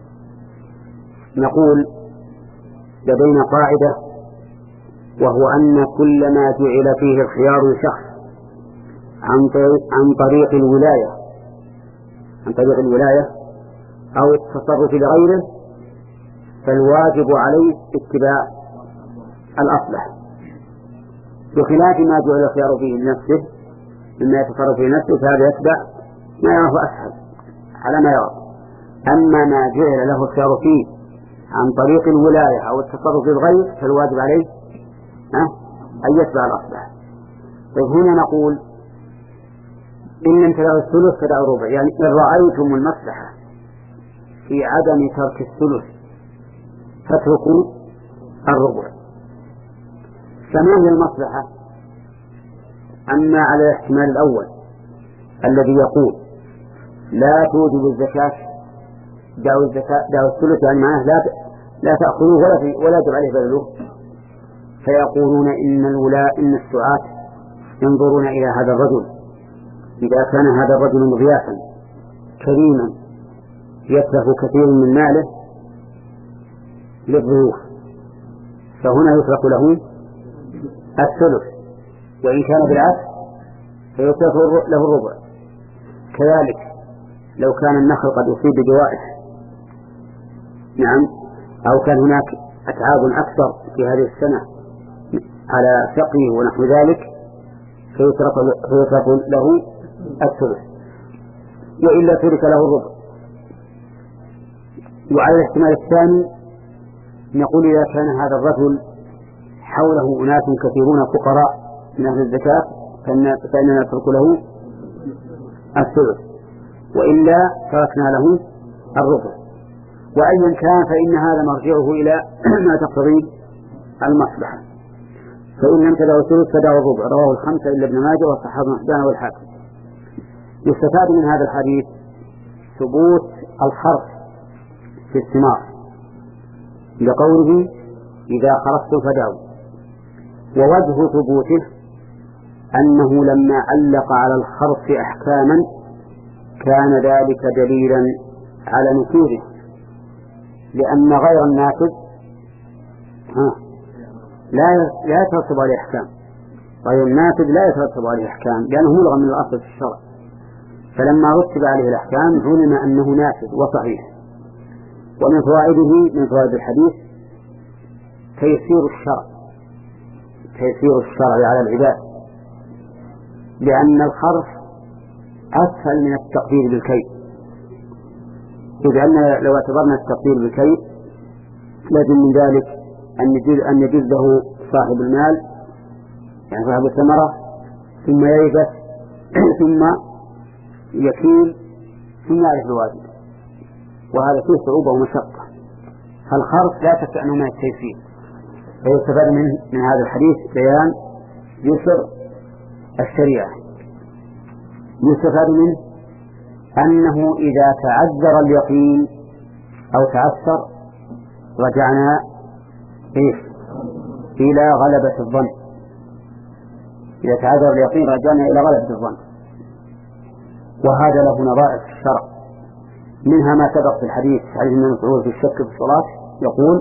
نقول لدينا قاعدة، وهو أن كل ما جعل فيه الخيار لشخص عن طريق, عن طريق الولاية عن طريق الولاية أو التصرف لغيره فالواجب عليه اتباع الأصلح، بخلاف ما جعل الخيار فيه لنفسه مما يتصرف في نفسه فهذا يتبع ما يراه أسهل على ما يرى. أما ما جعل له الخيار فيه عن طريق الولاية أو التصرف للغير فالواجب عليه أن يتبع الأصلح. طيب هنا نقول إن لم تدعوا الثلث فدعوا الربع، يعني إن رأيتم المصلحة في عدم ترك الثلث فاتركوا الربع. فما هي المصلحة؟ أما على الاحتمال الأول الذي يقول لا توجب الزكاة، دعوا الزكاة دعوا الثلث، يعني معناه لا لا تأخذوه ولا في ولا يجب عليه بذله، فيقولون إن الولاء إن السعاة ينظرون إلى هذا الرجل إذا كان هذا الرجل مضيافا كريما يتلف كثير من ماله للضيوف، فهنا يترك له الثلث، وإن كان بالعكس فيترك له الربع. كذلك لو كان النخل قد أصيب بجوائح، نعم، أو كان هناك أتعاب أكثر في هذه السنة على سقيه ونحو ذلك فيترك له الثلث، وإلا ترك له الربع. وعلى الاحتمال الثاني نقول إذا كان هذا الرجل حوله أناس كثيرون فقراء من أهل الزكاة فإننا نترك له الثلث، وإلا تركنا له الربع. وأيا كان فإن هذا مرجعه إلى ما تقتضي المصلحة، فإن لم تدعوا الثلث فدعوا الربع. رواه الخمسة إلا ابن ماجه وصححه ابن حبان والحاكم. يستفاد من هذا الحديث ثبوت الحرف في الثمار لقوله إذا خرجتم فدعوا، ووجه ثبوته أنه لما علق على الخرف أحكاما كان ذلك دليلا على نفوذه، لأن غير النافذ لا لا يترتب عليه أحكام، غير النافذ لا يترتب عليه أحكام لأنه ملغى من الأصل في الشرع، فلما رتب عليه الأحكام علم أنه نافذ وصحيح. ومن فوائده من فوائد الحديث تيسير الشرع تيسير الشرع على العباد، لأن الخرف أسهل من التقدير بالكيل، إذ أن لو اعتبرنا التقدير بالكيل لازم من ذلك أن يجوز أن يجوز له صاحب المال يعني صاحب الثمرة ثم ييبس ثم يكيل ثم يعرف الواجب، وهذا فيه صعوبة ومشقة. فالخرف لا شك أنه من التيسير، فيستفاد من, من هذا الحديث بيان يسر الشريعة. يستفاد منه أنه إذا تعذر اليقين أو تعثر رجعنا إيه؟ إلى غلبة الظن. إذا تعذر اليقين رجعنا إلى غلبة الظن، وهذا له نظائر في الشرع، منها ما سبق في الحديث حديث ابن مسعود في الشك في الصلاة يقول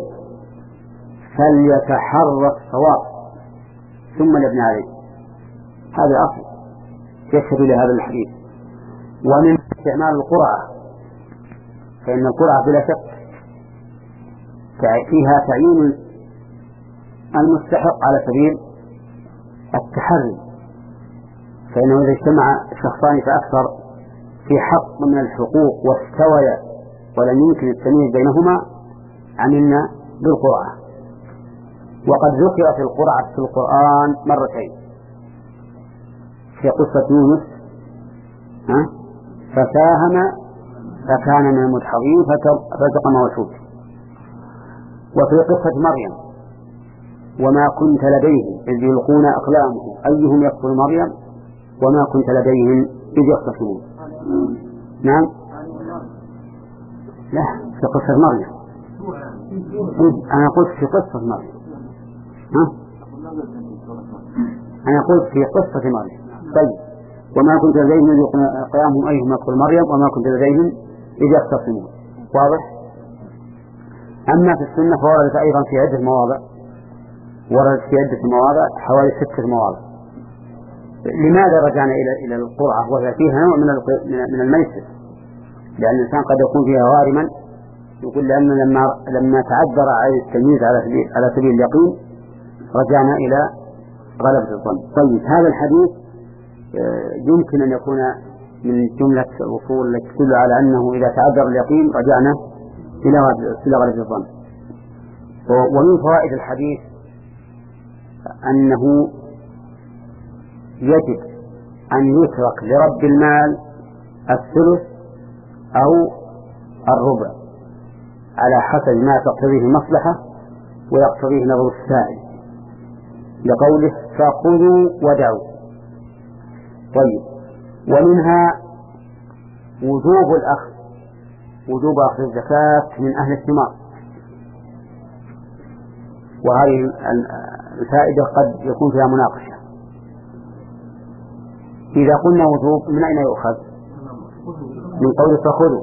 فليتحرى الصواب ثم يبني عليه، هذا أصل يشهد لهذا الحديث. ومن استعمال القرعة، فإن القرعة بلا شك فيها تعيين المستحق على سبيل التحري، فإنه إذا اجتمع شخصان فأكثر في حق من الحقوق واستويا ولم يمكن التمييز بينهما عملنا بالقرعة. وقد ذكرت القرعة في القرآن مرتين في قصة يونس ها؟ فساهم فكان من المدحضين فسقم وشوب، وفي قصة مريم وما كنت لديهم إذ يلقون أقلامهم أيهم يكفر مريم وما كنت لديهم إذ يختصمون. نعم لا في قصة مريم، أنا قلت في قصة مريم ها؟ أنا قلت في قصة مريم. طيب وما كنت لديهم إذ يلقون أقلامهم أيهم يكفر مريم وما كنت لديهم إذ يختصمون، واضح؟ أما في السنة فوردت أيضا في عدة مواضع، وردت في عدة مواضع حوالي ستة مواضع. لماذا رجعنا إلى إلى القرعة وهي فيها نوع من من الميسر؟ لأن الإنسان قد يكون فيها غارما، يقول لأن لما لما تعذر على التمييز على سبيل على سبيل اليقين رجعنا إلى غلبة الظن. طيب هذا الحديث يمكن أن يكون من جملة الوصول التي تدل على أنه إذا تعذر اليقين رجعنا إلى غلبة الظن. ومن فوائد الحديث أنه يجب أن يترك لرب المال الثلث أو الربع على حسب ما تقتضيه المصلحة ويقتضيه نظر السائل، لقوله فخذوا ودعوا، طيب. ومنها وجوب الأخذ وجوب أخذ الزكاة من أهل الثمار، وهذه الفائدة قد يكون فيها مناقشة. إذا قلنا وجوب من أين يؤخذ؟ من قول فخذوا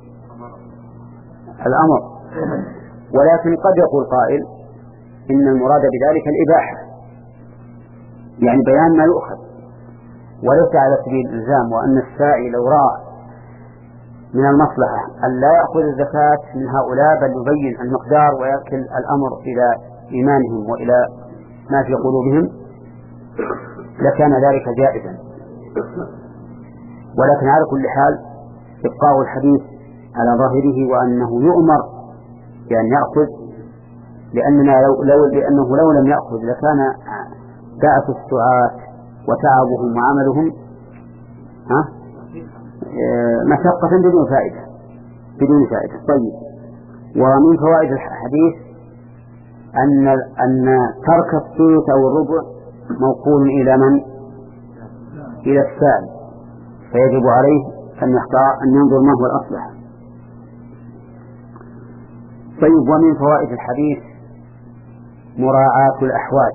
الأمر، ولكن قد يقول قائل إن المراد بذلك الإباحة، يعني بيان ما يؤخذ وليس على سبيل الإلزام، وأن السائل لو رأى من المصلحة أن لا يأخذ الزكاة من هؤلاء بل يبين المقدار ويأكل الأمر إلى إيمانهم وإلى ما في قلوبهم لكان ذلك جائزا. ولكن على كل حال إبقاء الحديث على ظاهره وأنه يؤمر بأن يأخذ، لأننا لو لو لأنه لو لم يأخذ لكان دعة السعاة وتعبهم وعملهم ها مشقة بدون فائدة بدون فائدة. طيب. ومن فوائد الحديث أن أن ترك الثلث أو الربع موكول إلى من؟ إلى السائل، فيجب عليه أن يختار أن ينظر ما هو الأصلح. طيب. ومن فوائد الحديث مراعاة الأحوال،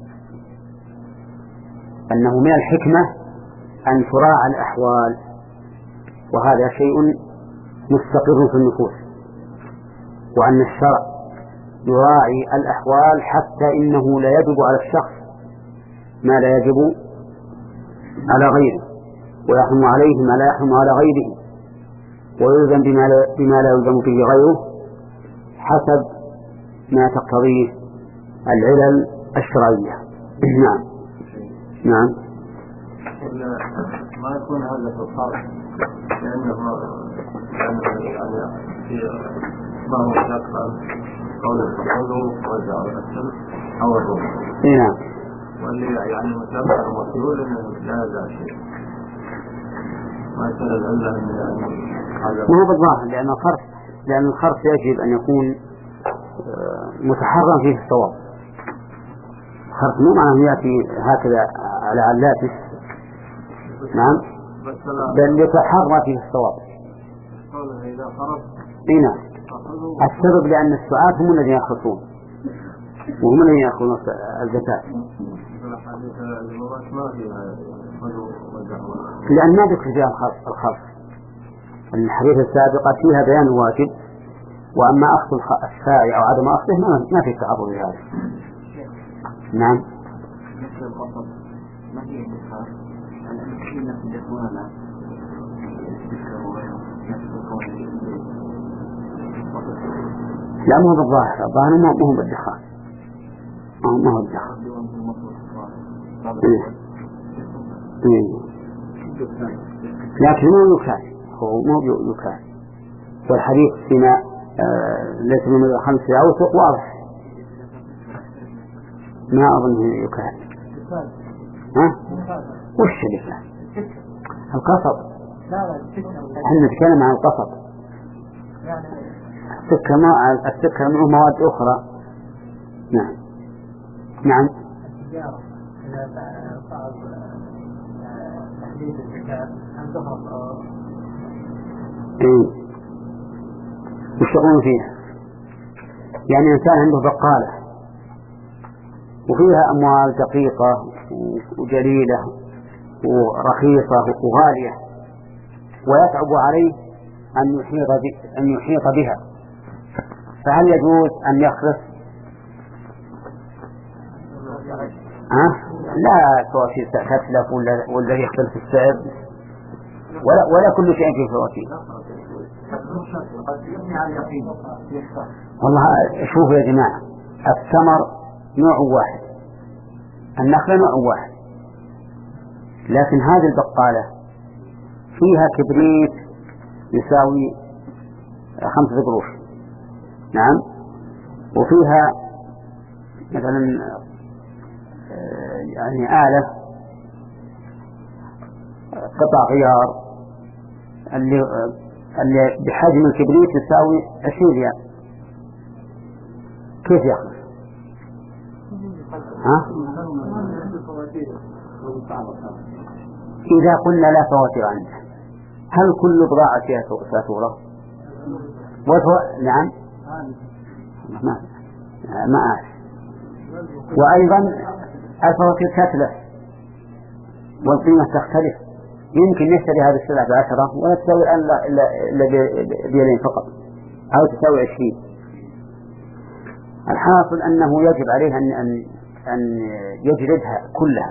أنه من الحكمة أن تراعى الأحوال، وهذا شيء مستقر في النفوس، وأن الشرع يراعي الأحوال حتى إنه لا يجب على الشخص ما لا يجب على غيره، ويحرم عليه ما لا يحرم على غيره، ويلزم بما لا, بما لا يلزم به غيره حسب ما تقتضيه العلل الشرعية. نعم. نعم. ما يكون هذا في الخارج لأنه يعني في بعض الأحيان قول التقول وجاء الأسل أو الربع. نعم. واللي يعني متابع المسؤول إنه لا يزال شيء. ما يصير العلة إنه يعني هذا. ما هو بالظاهر لأن الخرص لأن الخرص يجب أن يكون متحرم فيه الصواب. الخرص مو معناه يأتي هكذا على علاته. نعم. بل يتحرى فيه الصواب. إذا خرج. نعم. السبب لأن السعاة هم الذين يخرصون وهم الذين يأخذون الزكاة. لأن ما ذكر فيها الخرص. الحديث السابقة فيها بيان الواجب، وأما أخذ الساعي أو عدم أخذه ما في تعرض لهذا. نعم. مثل القصب ما هي الدخان لأن كثير الناس يدخلون الآن لا مو بالظاهر، الظاهر ما هو بالدخان ما هو بالدخان. لكن مو يكال، هو مو يكال، والحديث فيما آه ليس من خمس أوسق واضح، ما أظن يكال. ها؟ وش اللي القصب؟ احنا نتكلم عن القصب. السكر ما السكر معه مواد أخرى. نعم. نعم. التجارة إذا صعب تحديد الزكاة عن ظهر. إيه. يشتغلون فيها. يعني إنسان عنده بقالة وفيها أموال دقيقة وجليلة ورخيصة وغالية، ويصعب عليه أن يحيط أن يحيط بها، فهل يجوز أن يخلص؟ أه؟ لا فواتير تتلف ولا يختلف السعر ولا ولا كل شيء فيه فواتير. والله شوفوا يا جماعة، الثمر نوع واحد، النخلة نوع واحد، لكن هذه البقالة فيها كبريت يساوي خمسة قروش. نعم. وفيها مثلا يعني آلة قطع غيار اللي اللي بحجم الكبريت يساوي عشرين ريال. كيف يخلص؟ ها؟ إذا قلنا لا فواتير عنده هل كل بضاعة فيها فاتورة؟ نعم ما ما أعرف. وأيضا الفواتير تتلف والقيمة تختلف، يمكن نشتري هذه السلعة بعشرة ولا تساوي إلا بريالين فقط أو تساوي عشرين. الحاصل أنه يجب عليه أن أن أن يجردها كلها.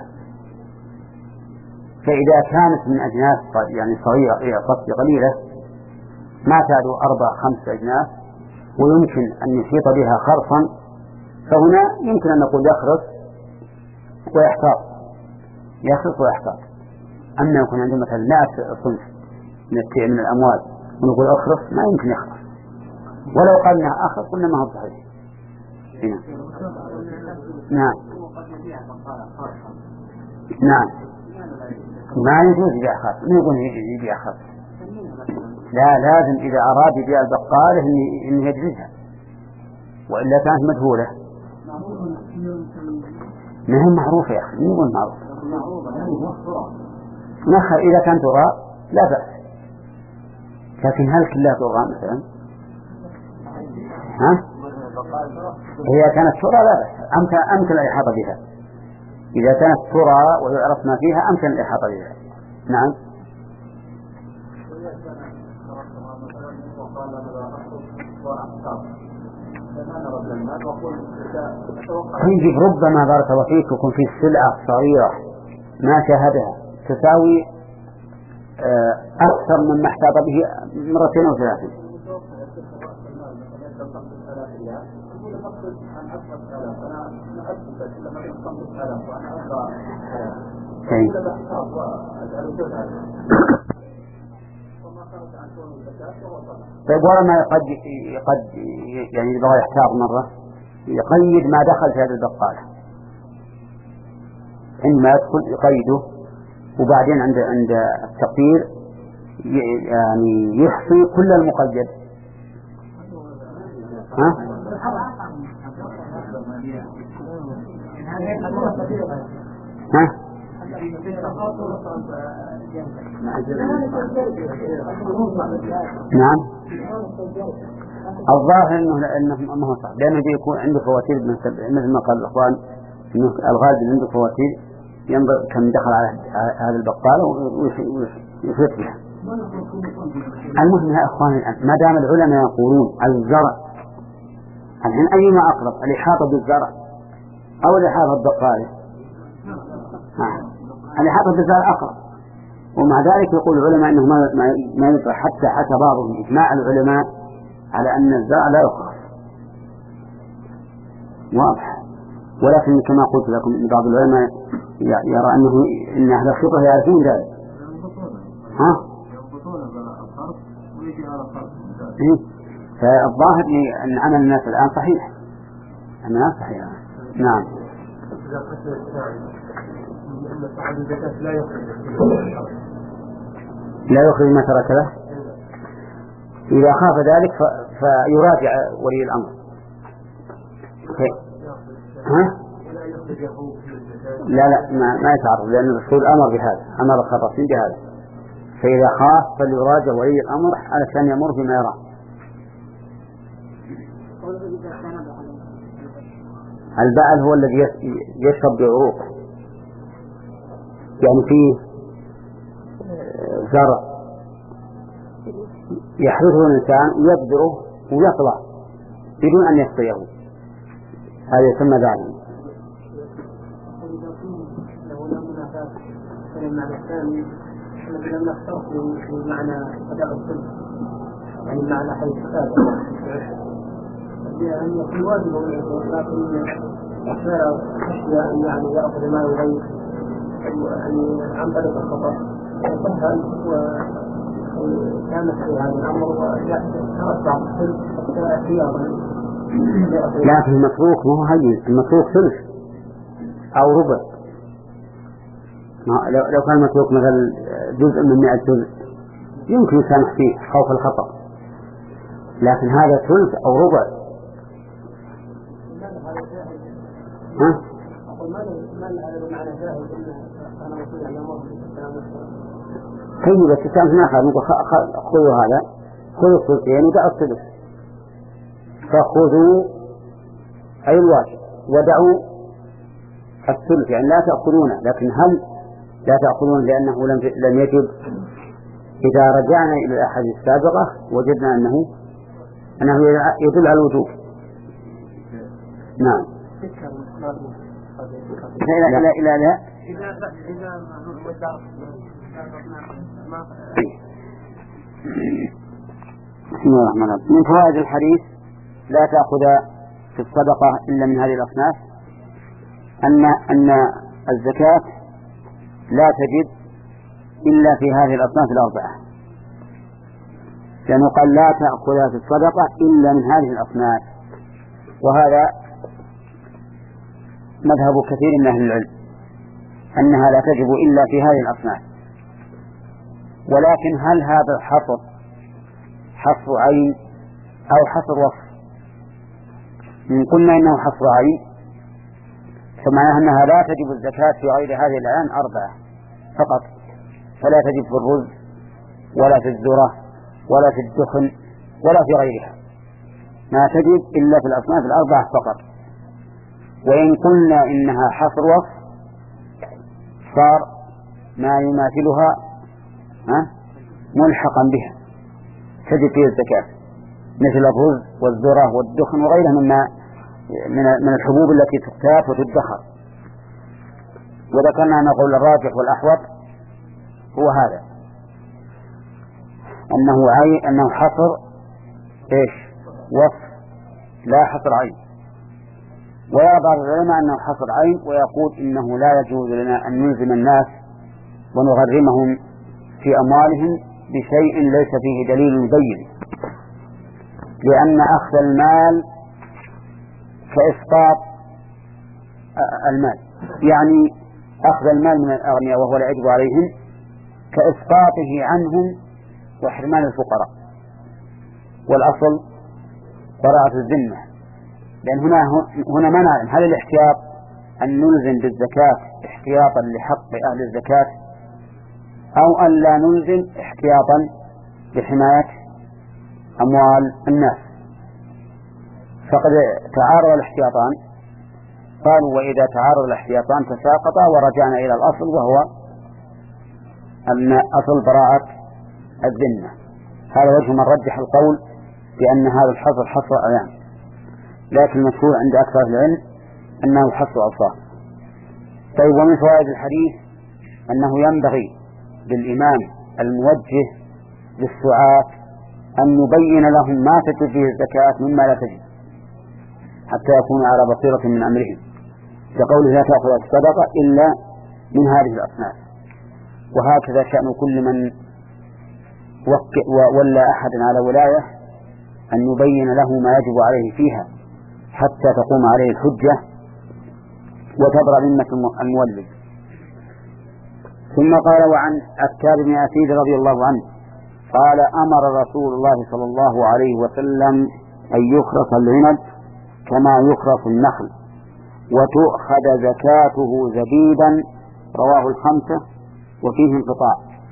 فإذا كانت من أجناس يعني صغيرة قصدي قليلة ما تعدو أربع خمس أجناس ويمكن أن يحيط بها خرصا، فهنا يمكن أن نقول يخرص ويحتاط يخرص ويحتاط. أما يكون عنده مثلا مائة صنف من الأموال ونقول أخرص، ما يمكن يخرص، ولو قلنا أخرص قلنا ما هو صحيح. هنا. نعم نعم ما يجوز يبيع خاص، ما يقول يبيع خاص، لا لازم إذا أراد يبيع البقالة إنه يجوزها، وإلا كانت مجهولة. ما هي معروفة يا أخي، مو معروفة. نخل إذا كان ترى لا بأس، لكن هل كلها ترى مثلا؟ ها؟ هي كانت ترى لا بأس، أمكن أمكن الإحاطة بها. إذا كانت ترى ويعرف ما فيها أمكن الإحاطة بها. نعم. يجب ربما بارك الله فيك يكون في السلعة صغيرة ما شاهدها تساوي أكثر مما احتاط به مرتين أو ثلاثة. طيب ورما قد قد يعني يبغى يحتاط مرة يقيد ما دخل في هذا البقالة، عندما يدخل يقيده وبعدين عند عند التقدير يعني يحصي كل المقيد. ها؟ ها؟ نعم. الظاهر انه انه ما هو صح، لانه يكون عنده فواتير مثل ما قال الاخوان انه الغالب عنده فواتير ينظر كم دخل على هذا البقالة ويفرط بها. المهم يا اخواني الان ما دام العلماء يقولون الزرع الحين ايما اقرب الإحاطة بالزرع او الإحاطة بالبقالة؟ الإحاطة بالزرع اقرب، ومع ذلك يقول العلماء انه ما ما ينفع، حتى حتى بعضهم اجماع العلماء على ان الزرع لا يخاف. واضح. ولكن كما قلت لكم ان بعض العلماء يرى انه ان اهل الخبره يعرفون ذلك. ها؟ إيه؟ فالظاهر ان عمل الناس الان صحيح، عمل الناس صحيح. نعم. لا يخرج ما ترك له. إذا خاف ذلك فيراجع ولي الأمر. ها؟ لا لا ما, ما يتعرض، لأن الرسول أمر بهذا، أمر الخرافين بهذا. فإذا خاف فليراجع ولي الأمر علشان يمر بما يرى. البعل هو الذي يشرب بعروق، يعني فيه زرع يحرثه الإنسان ويبذره ويطلع بدون أن يسقيه، هذا يسمى ذلك. المعنى الثاني الذي لم نختاره في معنى أداء الصدق، يعني معنى حيث هذا يعني في واجب، لكن أحيانا أشياء أن يعني يأخذ ما يغير يعني عن طريق الخطأ وسهل وكانت في هذا الأمر وترتع الصدق حتى حياضا. لكن المتروك ما هو هين، المتروك ثلث أو ربع. لو كان المتروك مثلا جزء من مئة جزء يمكن يسامح فيه خوف الخطأ، لكن هذا ثلث أو ربع. ها؟ طيب التسامح ما خذ نقول خذوا هذا خذوا الثلثين ودعوا الثلث، فخذوا أي الواجب ودعوا الثلث، يعني لا تأخذونه. لكن هل لا تأخذون لأنه لم لم يجب؟ إذا رجعنا إلى الأحاديث السابقة وجدنا أنه أنه يدل على الوجوب. نعم. لا لا لا لا. بسم الله الرحمن الرحيم. من فوائد الحديث لا تأخذ في الصدقة إلا من هذه الأصناف أن أن الزكاة لا تجب إلا في هذه الأصناف الأربعة، لأنه قال لا تأخذ في الصدقة إلا من هذه الأصناف، وهذا مذهب كثير من أهل العلم أنها لا تجب إلا في هذه الأصناف. ولكن هل هذا الحصر حصر عين أو حصر وصف؟ إن قلنا إنه حصر عين فمعناها أنها لا تجب الزكاة في غير هذه الأعيان أربعة فقط، فلا تجب في الرز ولا في الذرة ولا في الدخن ولا في غيرها، ما تجب إلا في الأصناف الأربعة فقط. وإن قلنا إنها حصر وصف صار ما يماثلها ملحقا بها تجب فيه الزكاة، مثل الرز والذرة والدخن وغيرها مما من الحبوب التي تكتات وتدخر. وذكرنا أن قول الراجح والأحوط هو هذا، أنه عين أنه حصر إيش وصف لا حصر عين. ويرى بعض العلماء أنه حصر عين ويقول إنه لا يجوز لنا أن نلزم الناس ونغرمهم في أموالهم بشيء ليس فيه دليل مبين، لأن أخذ المال كإسقاط المال، يعني أخذ المال من الأغنياء وهو لا يجب عليهم كإسقاطه عنهم وحرمان الفقراء. والأصل براءة الذمة، لأن هنا هنا ما نعلم هل الاحتياط أن نلزم بالزكاة احتياطا لحق أهل الزكاة أو أن لا نلزم احتياطا لحماية أموال الناس. فقد تعارض الاحتياطان، قالوا وإذا تعارض الاحتياطان تساقطا ورجعنا إلى الأصل وهو أن أصل براءة الذمة. هذا وجه من رجح القول بأن هذا الحصر حصر أعيان، لكن المشهور عند أكثر العلم أنه حصر أوصاف. طيب، ومن فوائد الحديث أنه ينبغي للإمام الموجه للسعاة أن يبين لهم ما تجب فيه الزكاة مما لا تجب حتى يكونوا على بصيرة من أمرهم، كقوله لا تأخذ الصدقة إلا من هذه الأصناف. وهكذا شأن كل من ولا أحد على ولاية أن يبين له ما يجب عليه فيها حتى تقوم عليه الحجة وتبرأ ذمة المولد. ثم قال: وعن عتاب بن أسيد رضي الله عنه قال: أمر رسول الله صلى الله عليه وسلم أن يخرص العنب كما يخرص النخل وتؤخذ زكاته زبيبا، رواه الخمسة وفيه انقطاع.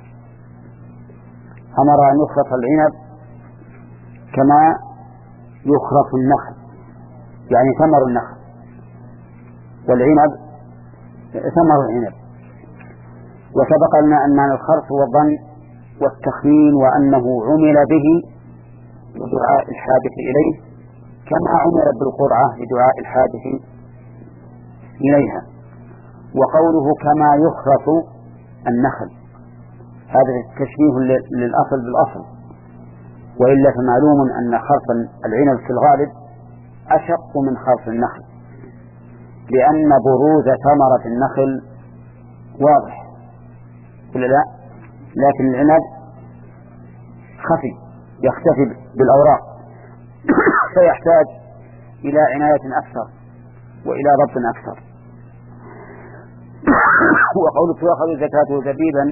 أمر أن يخرص العنب كما يخرص النخل، يعني ثمر النخل، والعنب ثمر العنب. وسبق لنا أن الخرص والظن والتخمين وأنه عمل به لدعاء الحادث إليه كما عمل بالقرعة لدعاء الحادث إليها. وقوله كما يخرص النخل هذا تشبيه للأصل بالأصل، وإلا فمعلوم أن خرص العنب في الغالب أشق من خرص النخل، لأن بروز ثمرة النخل واضح ولا لا؟ لكن العنب خفي يختفي بالأوراق فيحتاج إلى عناية أكثر وإلى ضبط أكثر. وقول تؤخذ زكاته زبيبا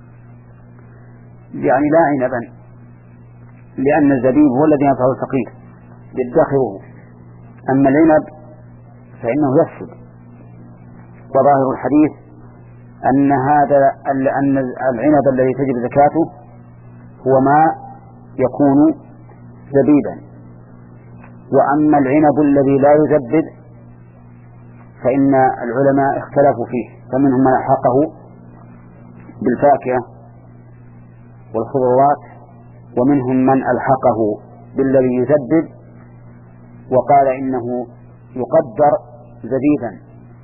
يعني لا عنبا، لأن الزبيب هو الذي ينفع الفقير يدخره، أما العنب فإنه يفسد. وظاهر الحديث أن هذا أن العنب الذي تجب زكاته هو ما يكون زبيبا، وأما العنب الذي لا يزبد فإن العلماء اختلفوا فيه، فمنهم من ألحقه بالفاكهة والخضروات، ومنهم من ألحقه بالذي يزبد وقال إنه يقدر زبيبا.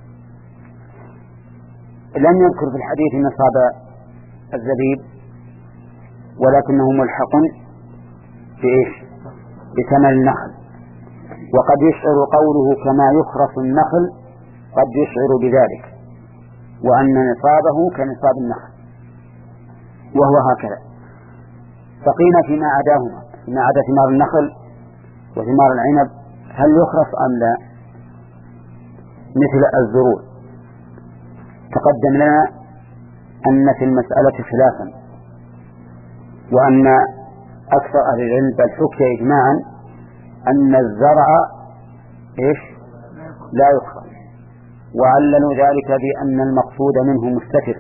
لم يذكر في الحديث نصاب الزبيب، ولكنه ملحق بإيش؟ بثمن النخل. وقد يشعر قوله كما يخرص النخل، قد يشعر بذلك، وأن نصابه كنصاب النخل، وهو هكذا. بقينا فيما عداهما، فيما عدا ثمار النخل وثمار العنب، هل يخرص أم لا؟ مثل الزروع تقدم لنا أن في المسألة خلافا، وأن أكثر أهل العلم بل حكي إجماعا أن الزرع إيش؟ لا يخرص، وعللوا ذلك بأن المقصود منه مستتر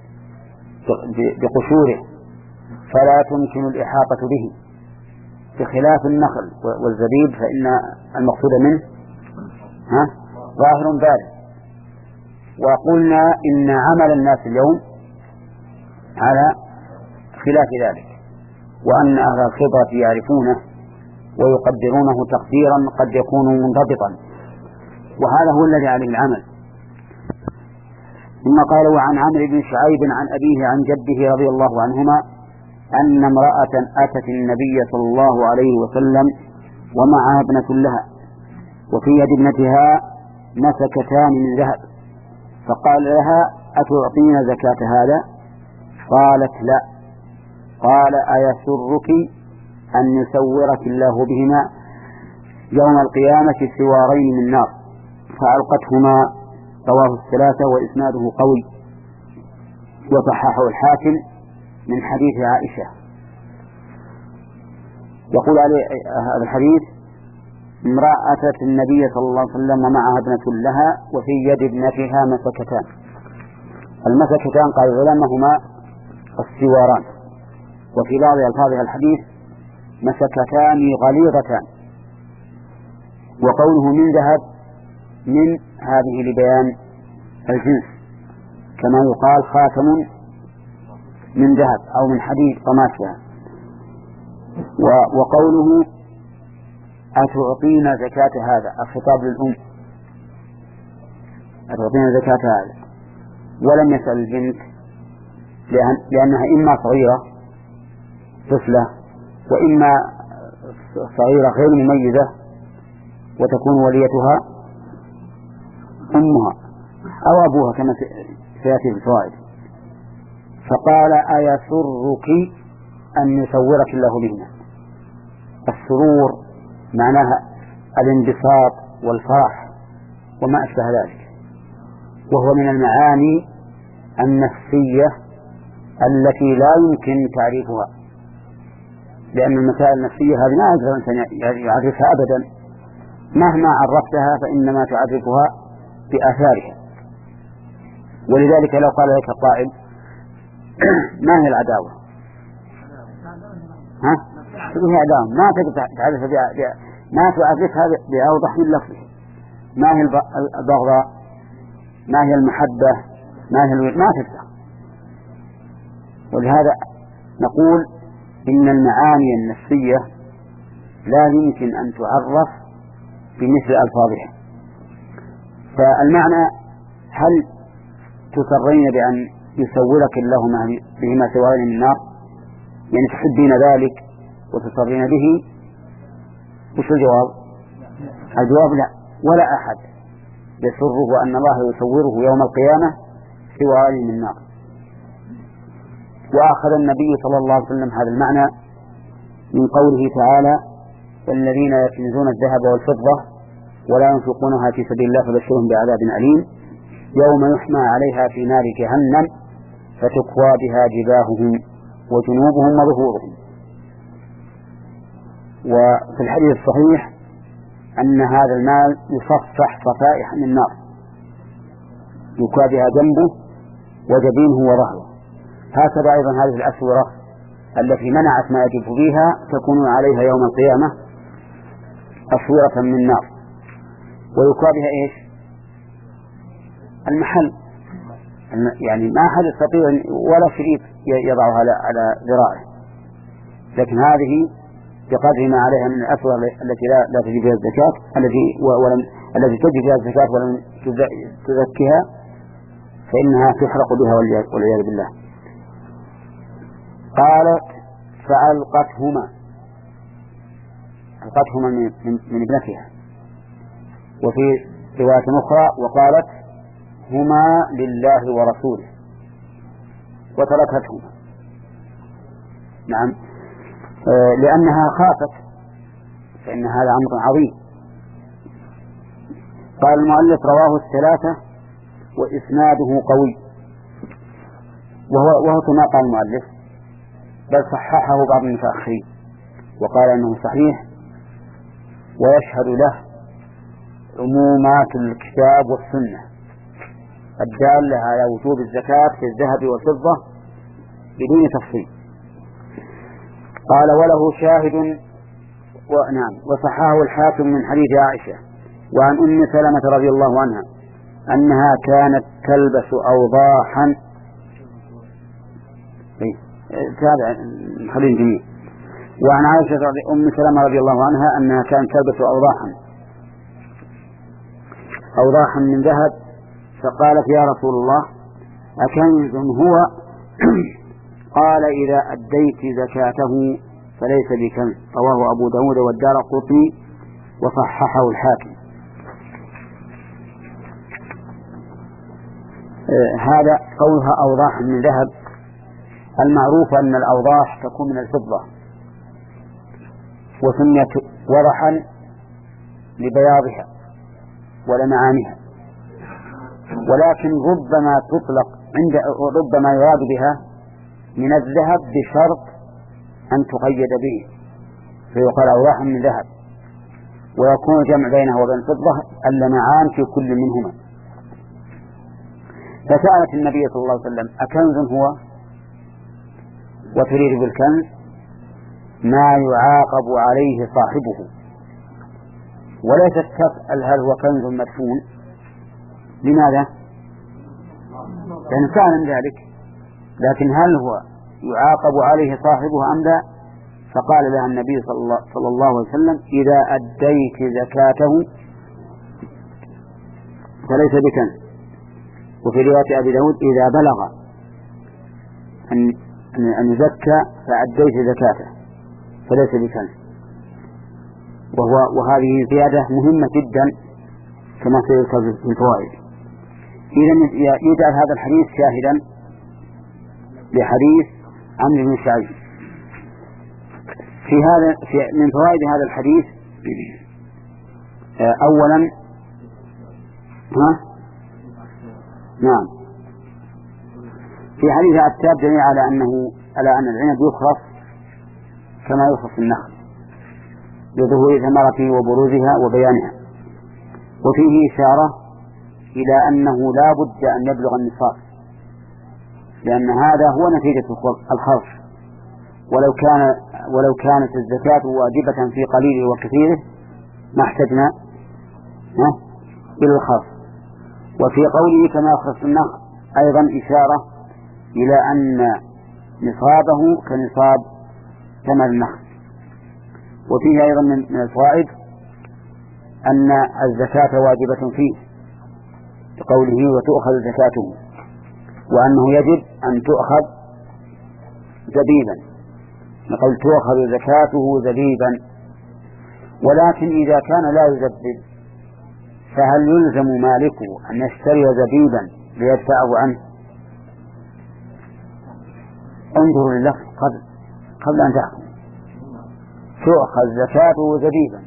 بقشوره فلا تمكن الإحاطة به، بخلاف النخل والزبيب فإن المقصود منه ها ظاهر بارد. وقلنا إن عمل الناس اليوم على خلاف ذلك، وأن أهل الخبرة يعرفونه ويقدرونه تقديرا قد يكون منضبطا، وهذا هو الذي عليه العمل. ثم قال: وعن عمرو بن شعيب عن أبيه عن جده رضي الله عنهما أن امرأة أتت النبي صلى الله عليه وسلم ومعها ابنة لها، وفي يد ابنتها مسكتان من ذهب، فقال لها: أتعطين زكاة هذا؟ قالت: لا. قال: أيسرك أن يسورك الله بهما يوم القيامة سوارين من نار؟ فألقتهما. رواه الثلاثة وإسناده قوي، وصححه الحاكم من حديث عائشة. يقول عليه هذا الحديث: امرأة أتت النبي صلى الله عليه وسلم ومعها ابنة لها، وفي يد ابنتها مسكتان. المسكتان قال العلماء هما السواران، وفي بعض ألفاظ الحديث مسكتان غليظتان. وقوله من ذهب من هذه لبيان الجنس، كما يقال خاتم من ذهب أو من حديد قماشها. وقوله أتعطينا زكاة هذا، الخطاب للأم، أتعطينا زكاة هذا، ولم يسأل البنت لأن لأنها إما صغيرة طفلة، وإما صغيرة غير مميزة وتكون وليتها أمها أو أبوها كما سيأتي في الفوائد. فقال: أيسرك أن يسورك الله بهما؟ السرور معناها الانبساط والفرح وما أشبه ذلك، وهو من المعاني النفسية التي لا يمكن تعريفها، لأن المسائل النفسية هذه ما يقدر الإنسان يعرفها أبدا، مهما عرفتها فإنما تعرفها بآثارها. ولذلك لو قال لك قائل: ما هي العداوة؟ ها؟ هي عداوة ما تقدر تعرفها بها، ما تعرفها بأوضح من لفظه. ما هي البغضاء؟ ما هي المحبة؟ ما هي الود؟ ما تقدر. ولهذا نقول إن المعاني النفسية لا يمكن أن تعرف بمثل ألفاظها. فالمعنى: هل تسرين بأن يسورك الله بهما سوارين من النار؟ يعني تحبين ذلك وتسرين به؟ وش الجواب؟ الجواب: لا، ولا أحد يسره أن الله يسوره يوم القيامة سوارين من النار. وأخذ النبي صلى الله عليه وسلم هذا المعنى من قوله تعالى: الذين يكنزون الذهب والفضة ولا ينفقونها في سبيل الله فبشرهم بعذاب أليم يوم يحمى عليها في نار جهنم فتكوى بها جباههم وجنوبهم وظهورهم. وفي الحديث الصحيح أن هذا المال يصفح صفائح من النار يكوى بها جنبه وجبينه وظهره. هكذا أيضا هذه الأسورة التي منعت ما يجب فيها تكون عليها يوم القيامة أسورة من نار، ويكوى بها إيش؟ المحل، يعني ما أحد يستطيع ولا شريك يضعها على ذراعه، لكن هذه بقدر ما عليها من الأسورة التي لا, لا تجب فيها الزكاة، التي ولم التي تجب فيها الزكاة ولم تزكها فإنها تحرق بها والعياذ بالله. قالت فألقتهما، ألقتهما من, من, من ابنتها. وفي رواية أخرى وقالت هما لله ورسوله وتركتهما. نعم، آه لأنها خافت، فإن هذا أمر عظيم. قال المؤلف رواه الثلاثة وإسناده قوي، وهو, وهو كما قال المؤلف، بل صححه بعض المتأخرين وقال أنه صحيح ويشهد له عمومات الكتاب والسنة الدالة على وجوب الزكاة في الذهب والفضة بدون تفصيل. قال وله شاهد ونعم وصححه الحاكم من حديث عائشة وعن أم سلمة رضي الله عنها أنها كانت تلبس أوضاحا، هذا حديث جميل. وعن عائشة أم سلمة رضي الله عنها أنها كانت تلبس أوضاحا أوضاحا من ذهب، فقالت يا رسول الله أكنز هو؟ قال إذا أديت زكاته فليس بكنز. رواه أبو داود والدارقطني وصححه الحاكم. آه هذا قولها أوضاح من ذهب. المعروف أن الأوضاح تكون من الفضة، وسميت وضحا لبياضها ولمعانها، ولكن ربما تطلق عند ربما يراد بها من الذهب بشرط أن تقيد به، فيقال أوضاحا من ذهب، ويكون الجمع بينه وبين الفضة اللمعان في كل منهما. فسألت النبي صلى الله عليه وسلم أكنز هو؟ وتريد بالكنز ما يعاقب عليه صاحبه، وليست تسأل هل هو كنز مدفون. لماذا؟ لأن كان ذلك، لكن هل هو يعاقب عليه صاحبه أم لا؟ فقال لها النبي صلى الله عليه وسلم إذا أديت زكاته فليس بكنز. وفي رواية أبي داود إذا بلغ أن أن يزكى فأديت زكاته فليس بكنز. وهو وهذه زيادة مهمة جدا كما سيذكر في الفوائد. إذن يجعل هذا الحديث شاهدا لحديث عمرو بن شعيب. في هذا في من فوائد هذا الحديث أولا ها نعم في حديث عتاب دليل على أنه على أن العنب يخرص كما يخرص النخل لظهور ثمرته وبروزها وبيانها. وفيه إشارة إلى أنه لا بد أن يبلغ النصاب، لأن هذا هو نتيجة الخرص، ولو كان ولو كانت الزكاة واجبة في قليله وكثيره ما احتجنا إلى الخرص. وفي قوله كما يخرص النخل أيضا إشارة إلى أن نصابه كنصاب ثمر النخل. وفيه أيضا من الفوائد أن الزكاة واجبة فيه بقوله وتؤخذ زكاته، وأنه يجب أن تؤخذ زبيبا، نقول تؤخذ زكاته زبيبا. ولكن إذا كان لا يزبب فهل يلزم مالكه أن يشتري زبيبا ليدفعه عنه؟ انظروا للفظ قبل قبل أن تحكم. تؤخذ زكاته زبيبا.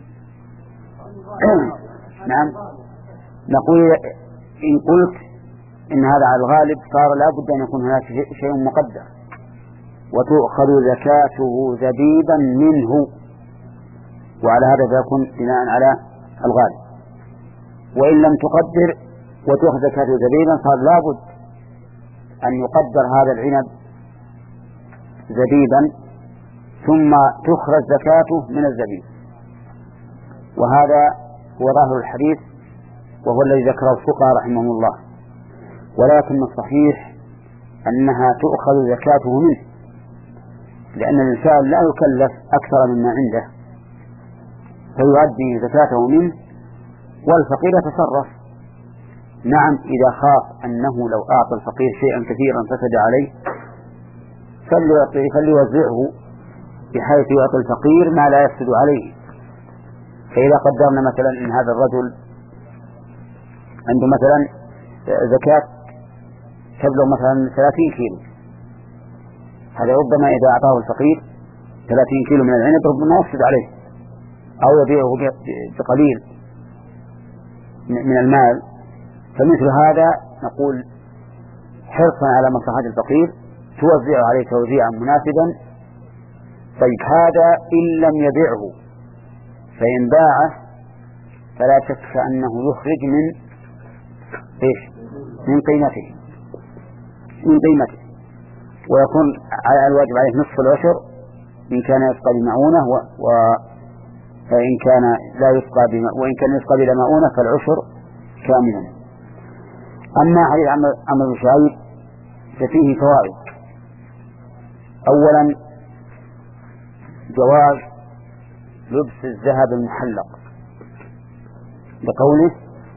نعم، نقول إن قلت إن هذا على الغالب صار لا بد أن يكون هناك شيء مقدر، وتؤخذ زكاته زبيبا منه، وعلى هذا فيكون بناء على الغالب. وإن لم تقدر وتؤخذ زكاته زبيبا صار لا بد أن يقدر هذا العنب زبيبا ثم تخرج زكاته من الزبيب، وهذا هو ظاهر الحديث وهو الذي ذكره الفقهاء رحمهم الله. ولكن الصحيح أنها تؤخذ زكاته منه، لأن الإنسان لا يكلف أكثر مما عنده فيؤدي زكاته منه، والفقير يتصرف. نعم إذا خاف أنه لو أعطى الفقير شيئا كثيرا فسد عليه فليوزعه بحيث يعطي الفقير ما لا يفسد عليه. فإذا قدرنا مثلا إن هذا الرجل عنده مثلا زكاة تبلغ مثلا ثلاثين كيلو، هذا ربما إذا أعطاه الفقير ثلاثين كيلو من العنب ربما يفسد عليه أو يبيعه بقليل من المال. فمثل هذا نقول حرصا على مصلحة الفقير توزع عليه توزيعا مناسبا. طيب هذا إن لم يبيعه، فإن باعه فلا شك أنه يخرج من إيش؟ من قيمته من قيمته ويكون على الواجب عليه نصف العشر إن كان يسقى بمعونة، وإن كان لا يسقى وإن كان يسقى بلا معونة فالعشر كاملا. أما حديث عمرو بن شعيب ففيه فوائد. أولا جواز لبس الذهب المحلق بقوله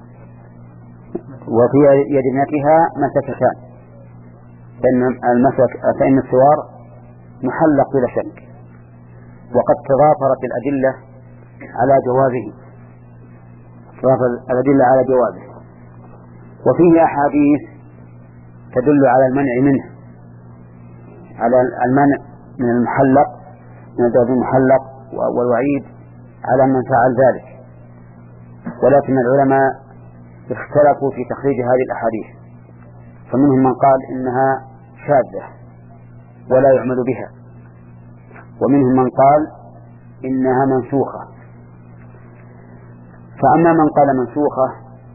وفي يد ابنتها مسكتان، فإن المسك فإن السوار محلق بلا شك، وقد تضافرت الأدلة على جوازه تضافرت الأدلة على جوازه وفيه أحاديث تدل على المنع منه، على المنع من المحلق من الذهب المحلق والوعيد على من فعل ذلك. ولكن العلماء اختلفوا في تخريج هذه الأحاديث، فمنهم من قال إنها شاذة ولا يعمل بها، ومنهم من قال إنها منسوخة. فأما من قال منسوخة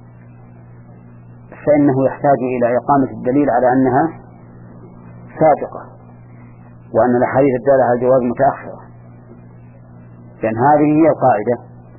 فإنه يحتاج إلى إقامة الدليل على أنها سابقة، وأن الأحاديث الدالة على الجواز متأخرة، لأن هذه هي القاعدة.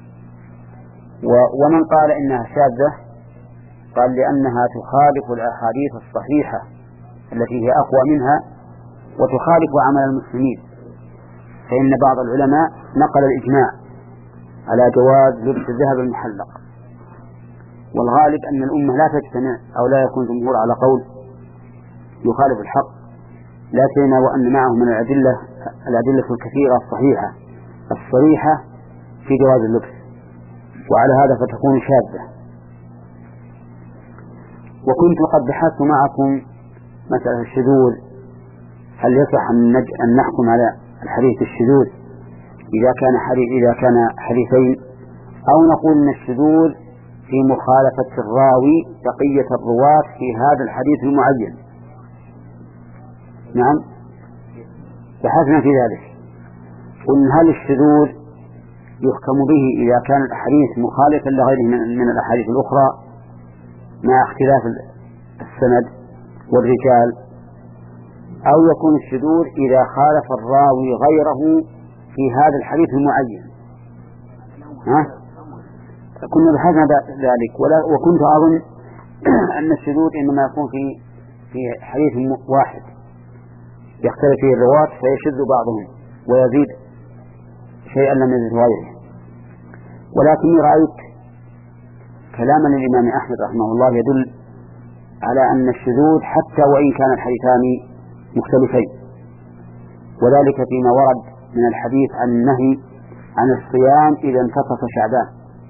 ومن قال إنها شاذة قال لأنها تخالف الأحاديث الصحيحة التي هي أقوى منها وتخالف عمل المسلمين، فإن بعض العلماء نقل الإجماع على جواز لبس الذهب المحلق، والغالب أن الأمة لا تجتمع أو لا يكون جمهور على قول يخالف الحق، لكن وأن معه من الأدلة الأدلة الكثيرة الصحيحة الصريحة في جواز اللبس، وعلى هذا فتكون شاذة. وكنت قد بحثت معكم مسألة الشذوذ، هل يصح أن نحكم على الحديث الشذوذ إذا كان حديث إذا كان حديثين، أو نقول أن الشذوذ في مخالفة الراوي بقية الرواة في هذا الحديث المعين. نعم بحثنا في ذلك، قلنا هل الشذوذ يحكم به إذا كان الحديث مخالفا لغيره من الأحاديث الأخرى مع اختلاف السند والرجال، أو يكون الشذوذ إذا خالف الراوي غيره في هذا الحديث المعين. ها؟ كنا بحثنا ذلك، وكنت أظن أن الشذوذ إنما يكون في في حديث واحد يختلف فيه الرواة فيشذ بعضهم ويزيد شيئا لم يزد غيره. ولكني رأيت كلاما للإمام أحمد رحمه الله يدل على أن الشذوذ حتى وإن كان الحديثان مختلفين، وذلك فيما ورد من الحديث عن النهي عن الصيام إذا انتصف شعبان،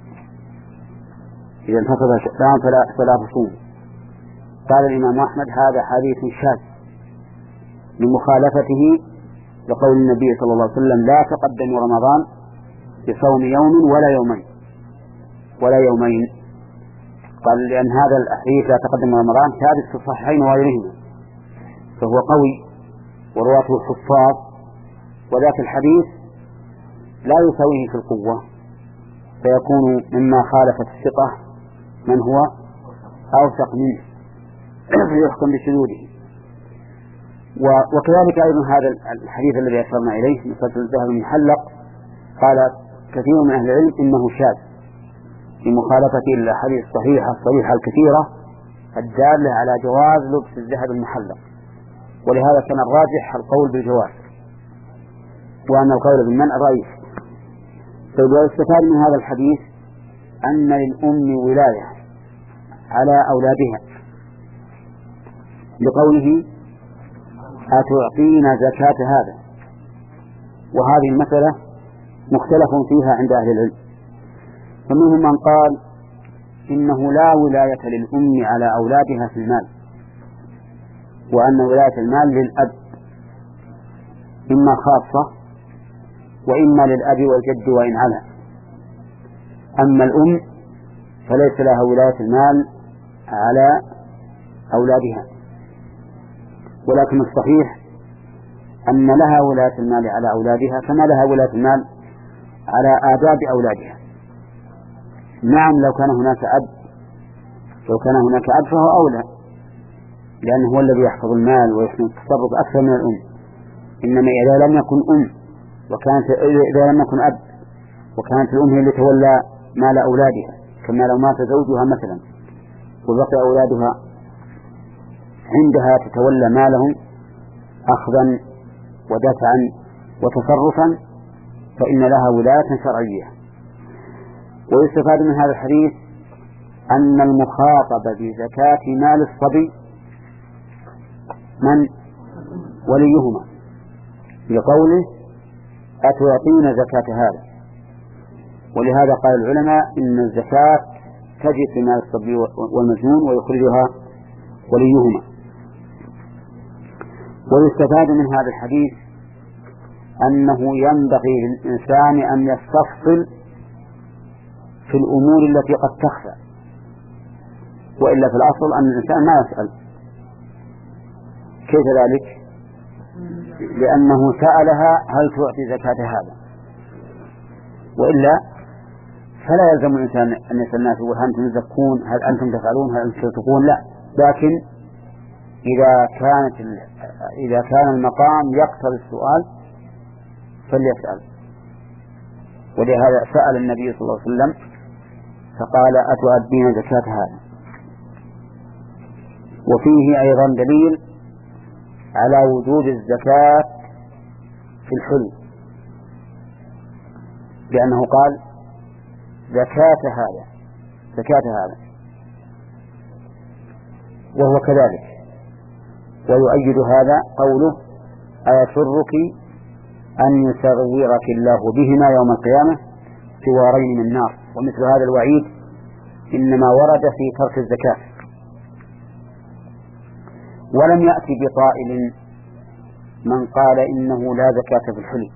إذا انتصف شعبان فلا, فلا تصوم. قال الإمام أحمد هذا حديث شاذ لمخالفته لقول النبي صلى الله عليه وسلم لا تقدموا رمضان بصوم يوم ولا يومين ولا يومين. قال لأن هذا الحديث لا تقدم رمضان ثابت في الصحيحين وغيرهما، فهو قوي ورواته حفاظ، وذاك الحديث لا يساويه في القوة، فيكون مما خالفت الثقة من هو أوثق منه فيحكم بشذوذه. وكذلك أيضا هذا الحديث الذي أشرنا إليه مسألة الذهب المحلق قال كثير من أهل العلم إنه شاذ بمخالفة الأحاديث الصحيحة الصريحة الكثيرة الدالة على جواز لبس الذهب المحلق، ولهذا كان الراجح القول بالجواز وأن القول بالمنع ضعيف. ويستفاد من هذا الحديث أن للأم ولاية على أولادها لقوله أتعطين زكاة هذا، وهذه المسألة مختلف فيها عند أهل العلم، فمنهم من قال إنه لا ولاية للأم على أولادها في المال، وأن ولاية المال للأب إما خاصة وإما للأب والجد وإن علا، أما الأم فليس لها ولاية المال على أولادها، ولكن الصحيح أن لها ولاية المال على أولادها كما لها ولاية المال على آداب أولادها. نعم لو كان هناك أب لو كان هناك أب فهو أولى، لأنه هو الذي يحفظ المال ويحسن التصرف أكثر من الأم، إنما إذا لم يكن أم وكانت إذا لم يكن أب وكانت الأم هي اللي تولى مال أولادها، كما لو مات زوجها مثلا وبقي أولادها عندها تتولى مالهم أخذا ودفعا وتصرفا، فإن لها ولاية شرعية. ويستفاد من هذا الحديث أن المخاطب بزكاة مال الصبي من وليهما، لقوله أتعطين زكاة هذا، ولهذا قال العلماء إن الزكاة تجب في مال الصبي والمجنون ويخرجها وليهما. ويستفاد من هذا الحديث أنه ينبغي للإنسان أن يستفصل في الأمور التي قد تخفى، وإلا في الأصل أن الإنسان ما يسأل. كيف ذلك؟ لأنه سألها هل تعطي زكاة هذا، وإلا فلا يلزم الإنسان أن يسأل الناس هل أنتم تزكون، هل أنتم تفعلون، هل أنتم تتقون، لا. لكن إذا كانت إذا كان المقام يقتضي السؤال فليسأل. ولهذا سأل النبي صلى الله عليه وسلم فقال أتؤدين زكاة هذا. وفيه أيضا دليل على وجوب الزكاة في الحلي، لأنه قال زكاة هذا زكاة هذا وهو كذلك. ويؤيد هذا قوله أيسرك أن يصغرك الله بهما يوم القيامة سوارين من النار. ومثل هذا الوعيد إنما ورد في ترك الزكاة، ولم يأتي بقائل من قال إنه لا زكاة في الحلي،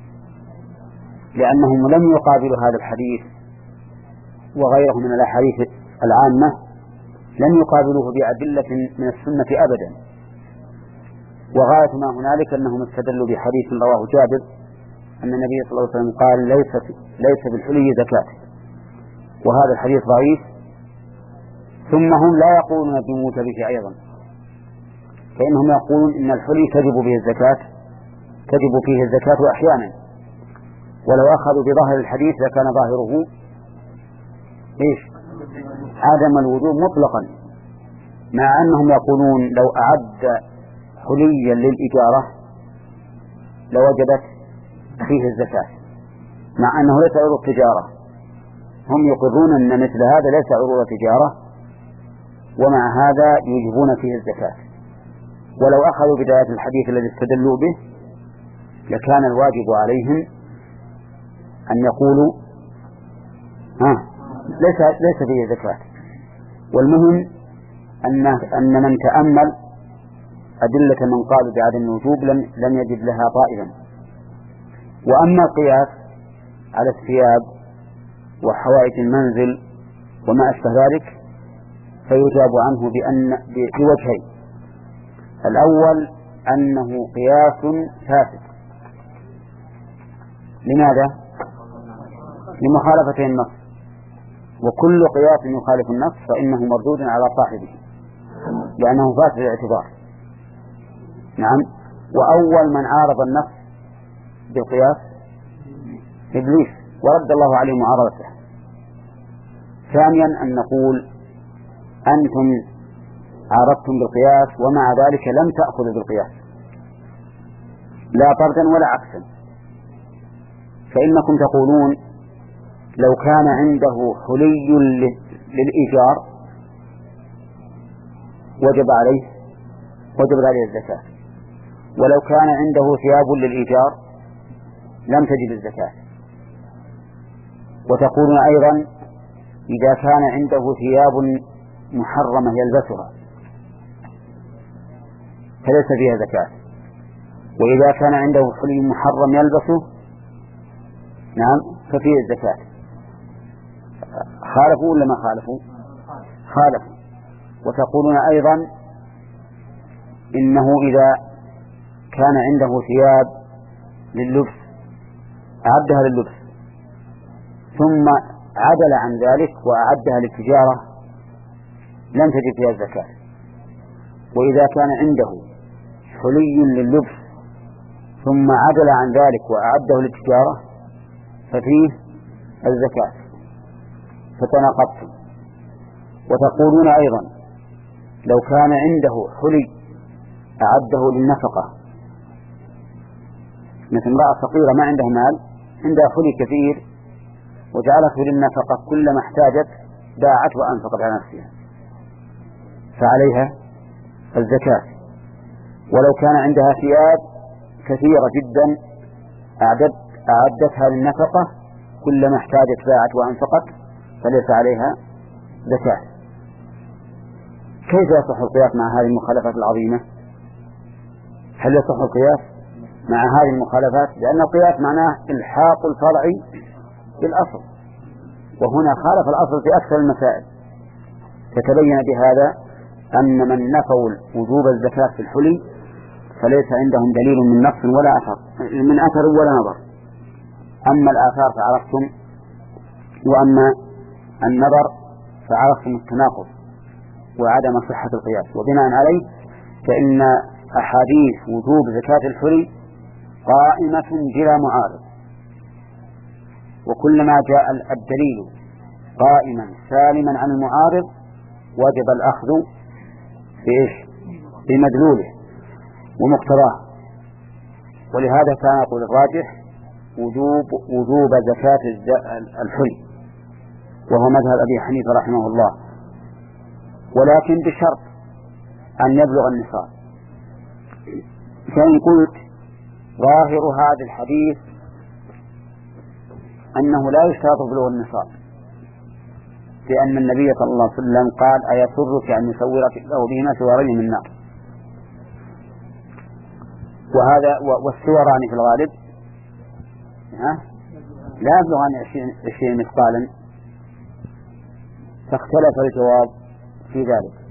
لأنهم لم يقابلوا هذا الحديث وغيره من الأحاديث العامة، لم يقابلوه بأدلة من السنة أبدا. وغاية ما هنالك أنهم استدلوا بحديث رواه جابر أن النبي صلى الله عليه وسلم قال ليس ليس بالحلي زكاة، وهذا الحديث ضعيف. ثم هم لا يقولون بموجبه أيضا، فإنهم يقولون إن الحلي تجب به الزكاة تجب فيه الزكاة أحيانا، ولو أخذوا بظاهر الحديث لكان ظاهره إيش؟ عدم الوجوب مطلقا، مع أنهم يقولون لو أعد حليا للإجارة لوجبت فيه الزكاة، مع أنه ليس عروض تجارة. هم يقرون أن مثل هذا ليس عروض تجارة، ومع هذا يجبون فيه الزكاة. ولو أخذوا بداية الحديث الذي استدلوا به لكان الواجب عليهم أن يقولوا ها ليس ليس فيه زكاة. والمهم أن أن من تأمل أدلة من قالوا بعدم الوجوب لم لم يجد لها طائلا. وأما القياس على الثياب وحوائج المنزل وما أشبه ذلك فيجاب عنه بأن بوجهين: الأول أنه قياس فاسد. لماذا؟ لمخالفة النص، وكل قياس يخالف النص فإنه مردود على صاحبه لأنه فاسد الاعتبار. نعم. وأول من عارض النص بالقياس إبليس ورد الله عليه معارضته. ثانيا أن نقول أنتم عارضتم بالقياس ومع ذلك لم تأخذوا بالقياس لا طردا ولا عكسا، فإنكم تقولون لو كان عنده حلي للإيجار وجب عليه وجب عليه الزكاة، ولو كان عنده ثياب للإيجار لم تجب الزكاة. وتقولون أيضا إذا كان عنده ثياب محرمة يلبسها فليس فيها زكاة، وإذا كان عنده حلي محرم يلبسه نعم ففيه الزكاة. خالفوا ولا ما خالفوا؟ خالفوا. وتقولون أيضا إنه إذا كان عنده ثياب لللبس أعدها لللبس ثم عدل عن ذلك وأعدها للتجارة لم تجب فيها الزكاة. وإذا كان عنده حلي لللبس ثم عدل عن ذلك وأعده للتجارة ففيه الزكاة، فتناقضتم. وتقولون أيضا لو كان عنده حلي أعده للنفقة، مثل امرأة فقيرة ما عندها مال عندها حلي كثير وجعلته للنفقة كلما احتاجت باعت وأنفقت على نفسها فعليها الزكاة. ولو كان عندها ثياب كثيرة جدا أعدت أعدتها للنفقة كلما احتاجت باعت وأنفقت فليس عليها زكاة. كيف يصح القياس مع هذه المخالفات العظيمة؟ هل يصح القياس مع هذه المخالفات؟ لأن القياس معناه الحاق الفرع بالأصل، وهنا خالف الأصل في أكثر المسائل. فتبين بهذا أن من نفوا وجوب الزكاة في الحلي فليس عندهم دليل من نص ولا أثر من أثر ولا نظر. أما الآثار فعرفتم، وأما النظر فعرفتم التناقض وعدم صحة القياس. وبناء عليه فإن أحاديث وجوب زكاة الحلي قائمة بلا معارض، وكلما جاء الدليل قائما سالما عن المعارض وجب الأخذ بإيش؟ بمدلوله ومقتضاه. ولهذا كان يقول الراجح وجوب وجوب زكاة الحلي، وهو مذهب أبي حنيفة رحمه الله، ولكن بشرط أن يبلغ النصاب. فإن قلت ظاهر هذا الحديث أنه لا يشترط بلوغ النصاب، لأن النبي صلى الله عليه وسلم قال أيسرك أن يصورك له بهما سوارين من نار، وهذا والسوران في الغالب لا يبلغان عشرين مثقالا، فاختلف الجواب في ذلك.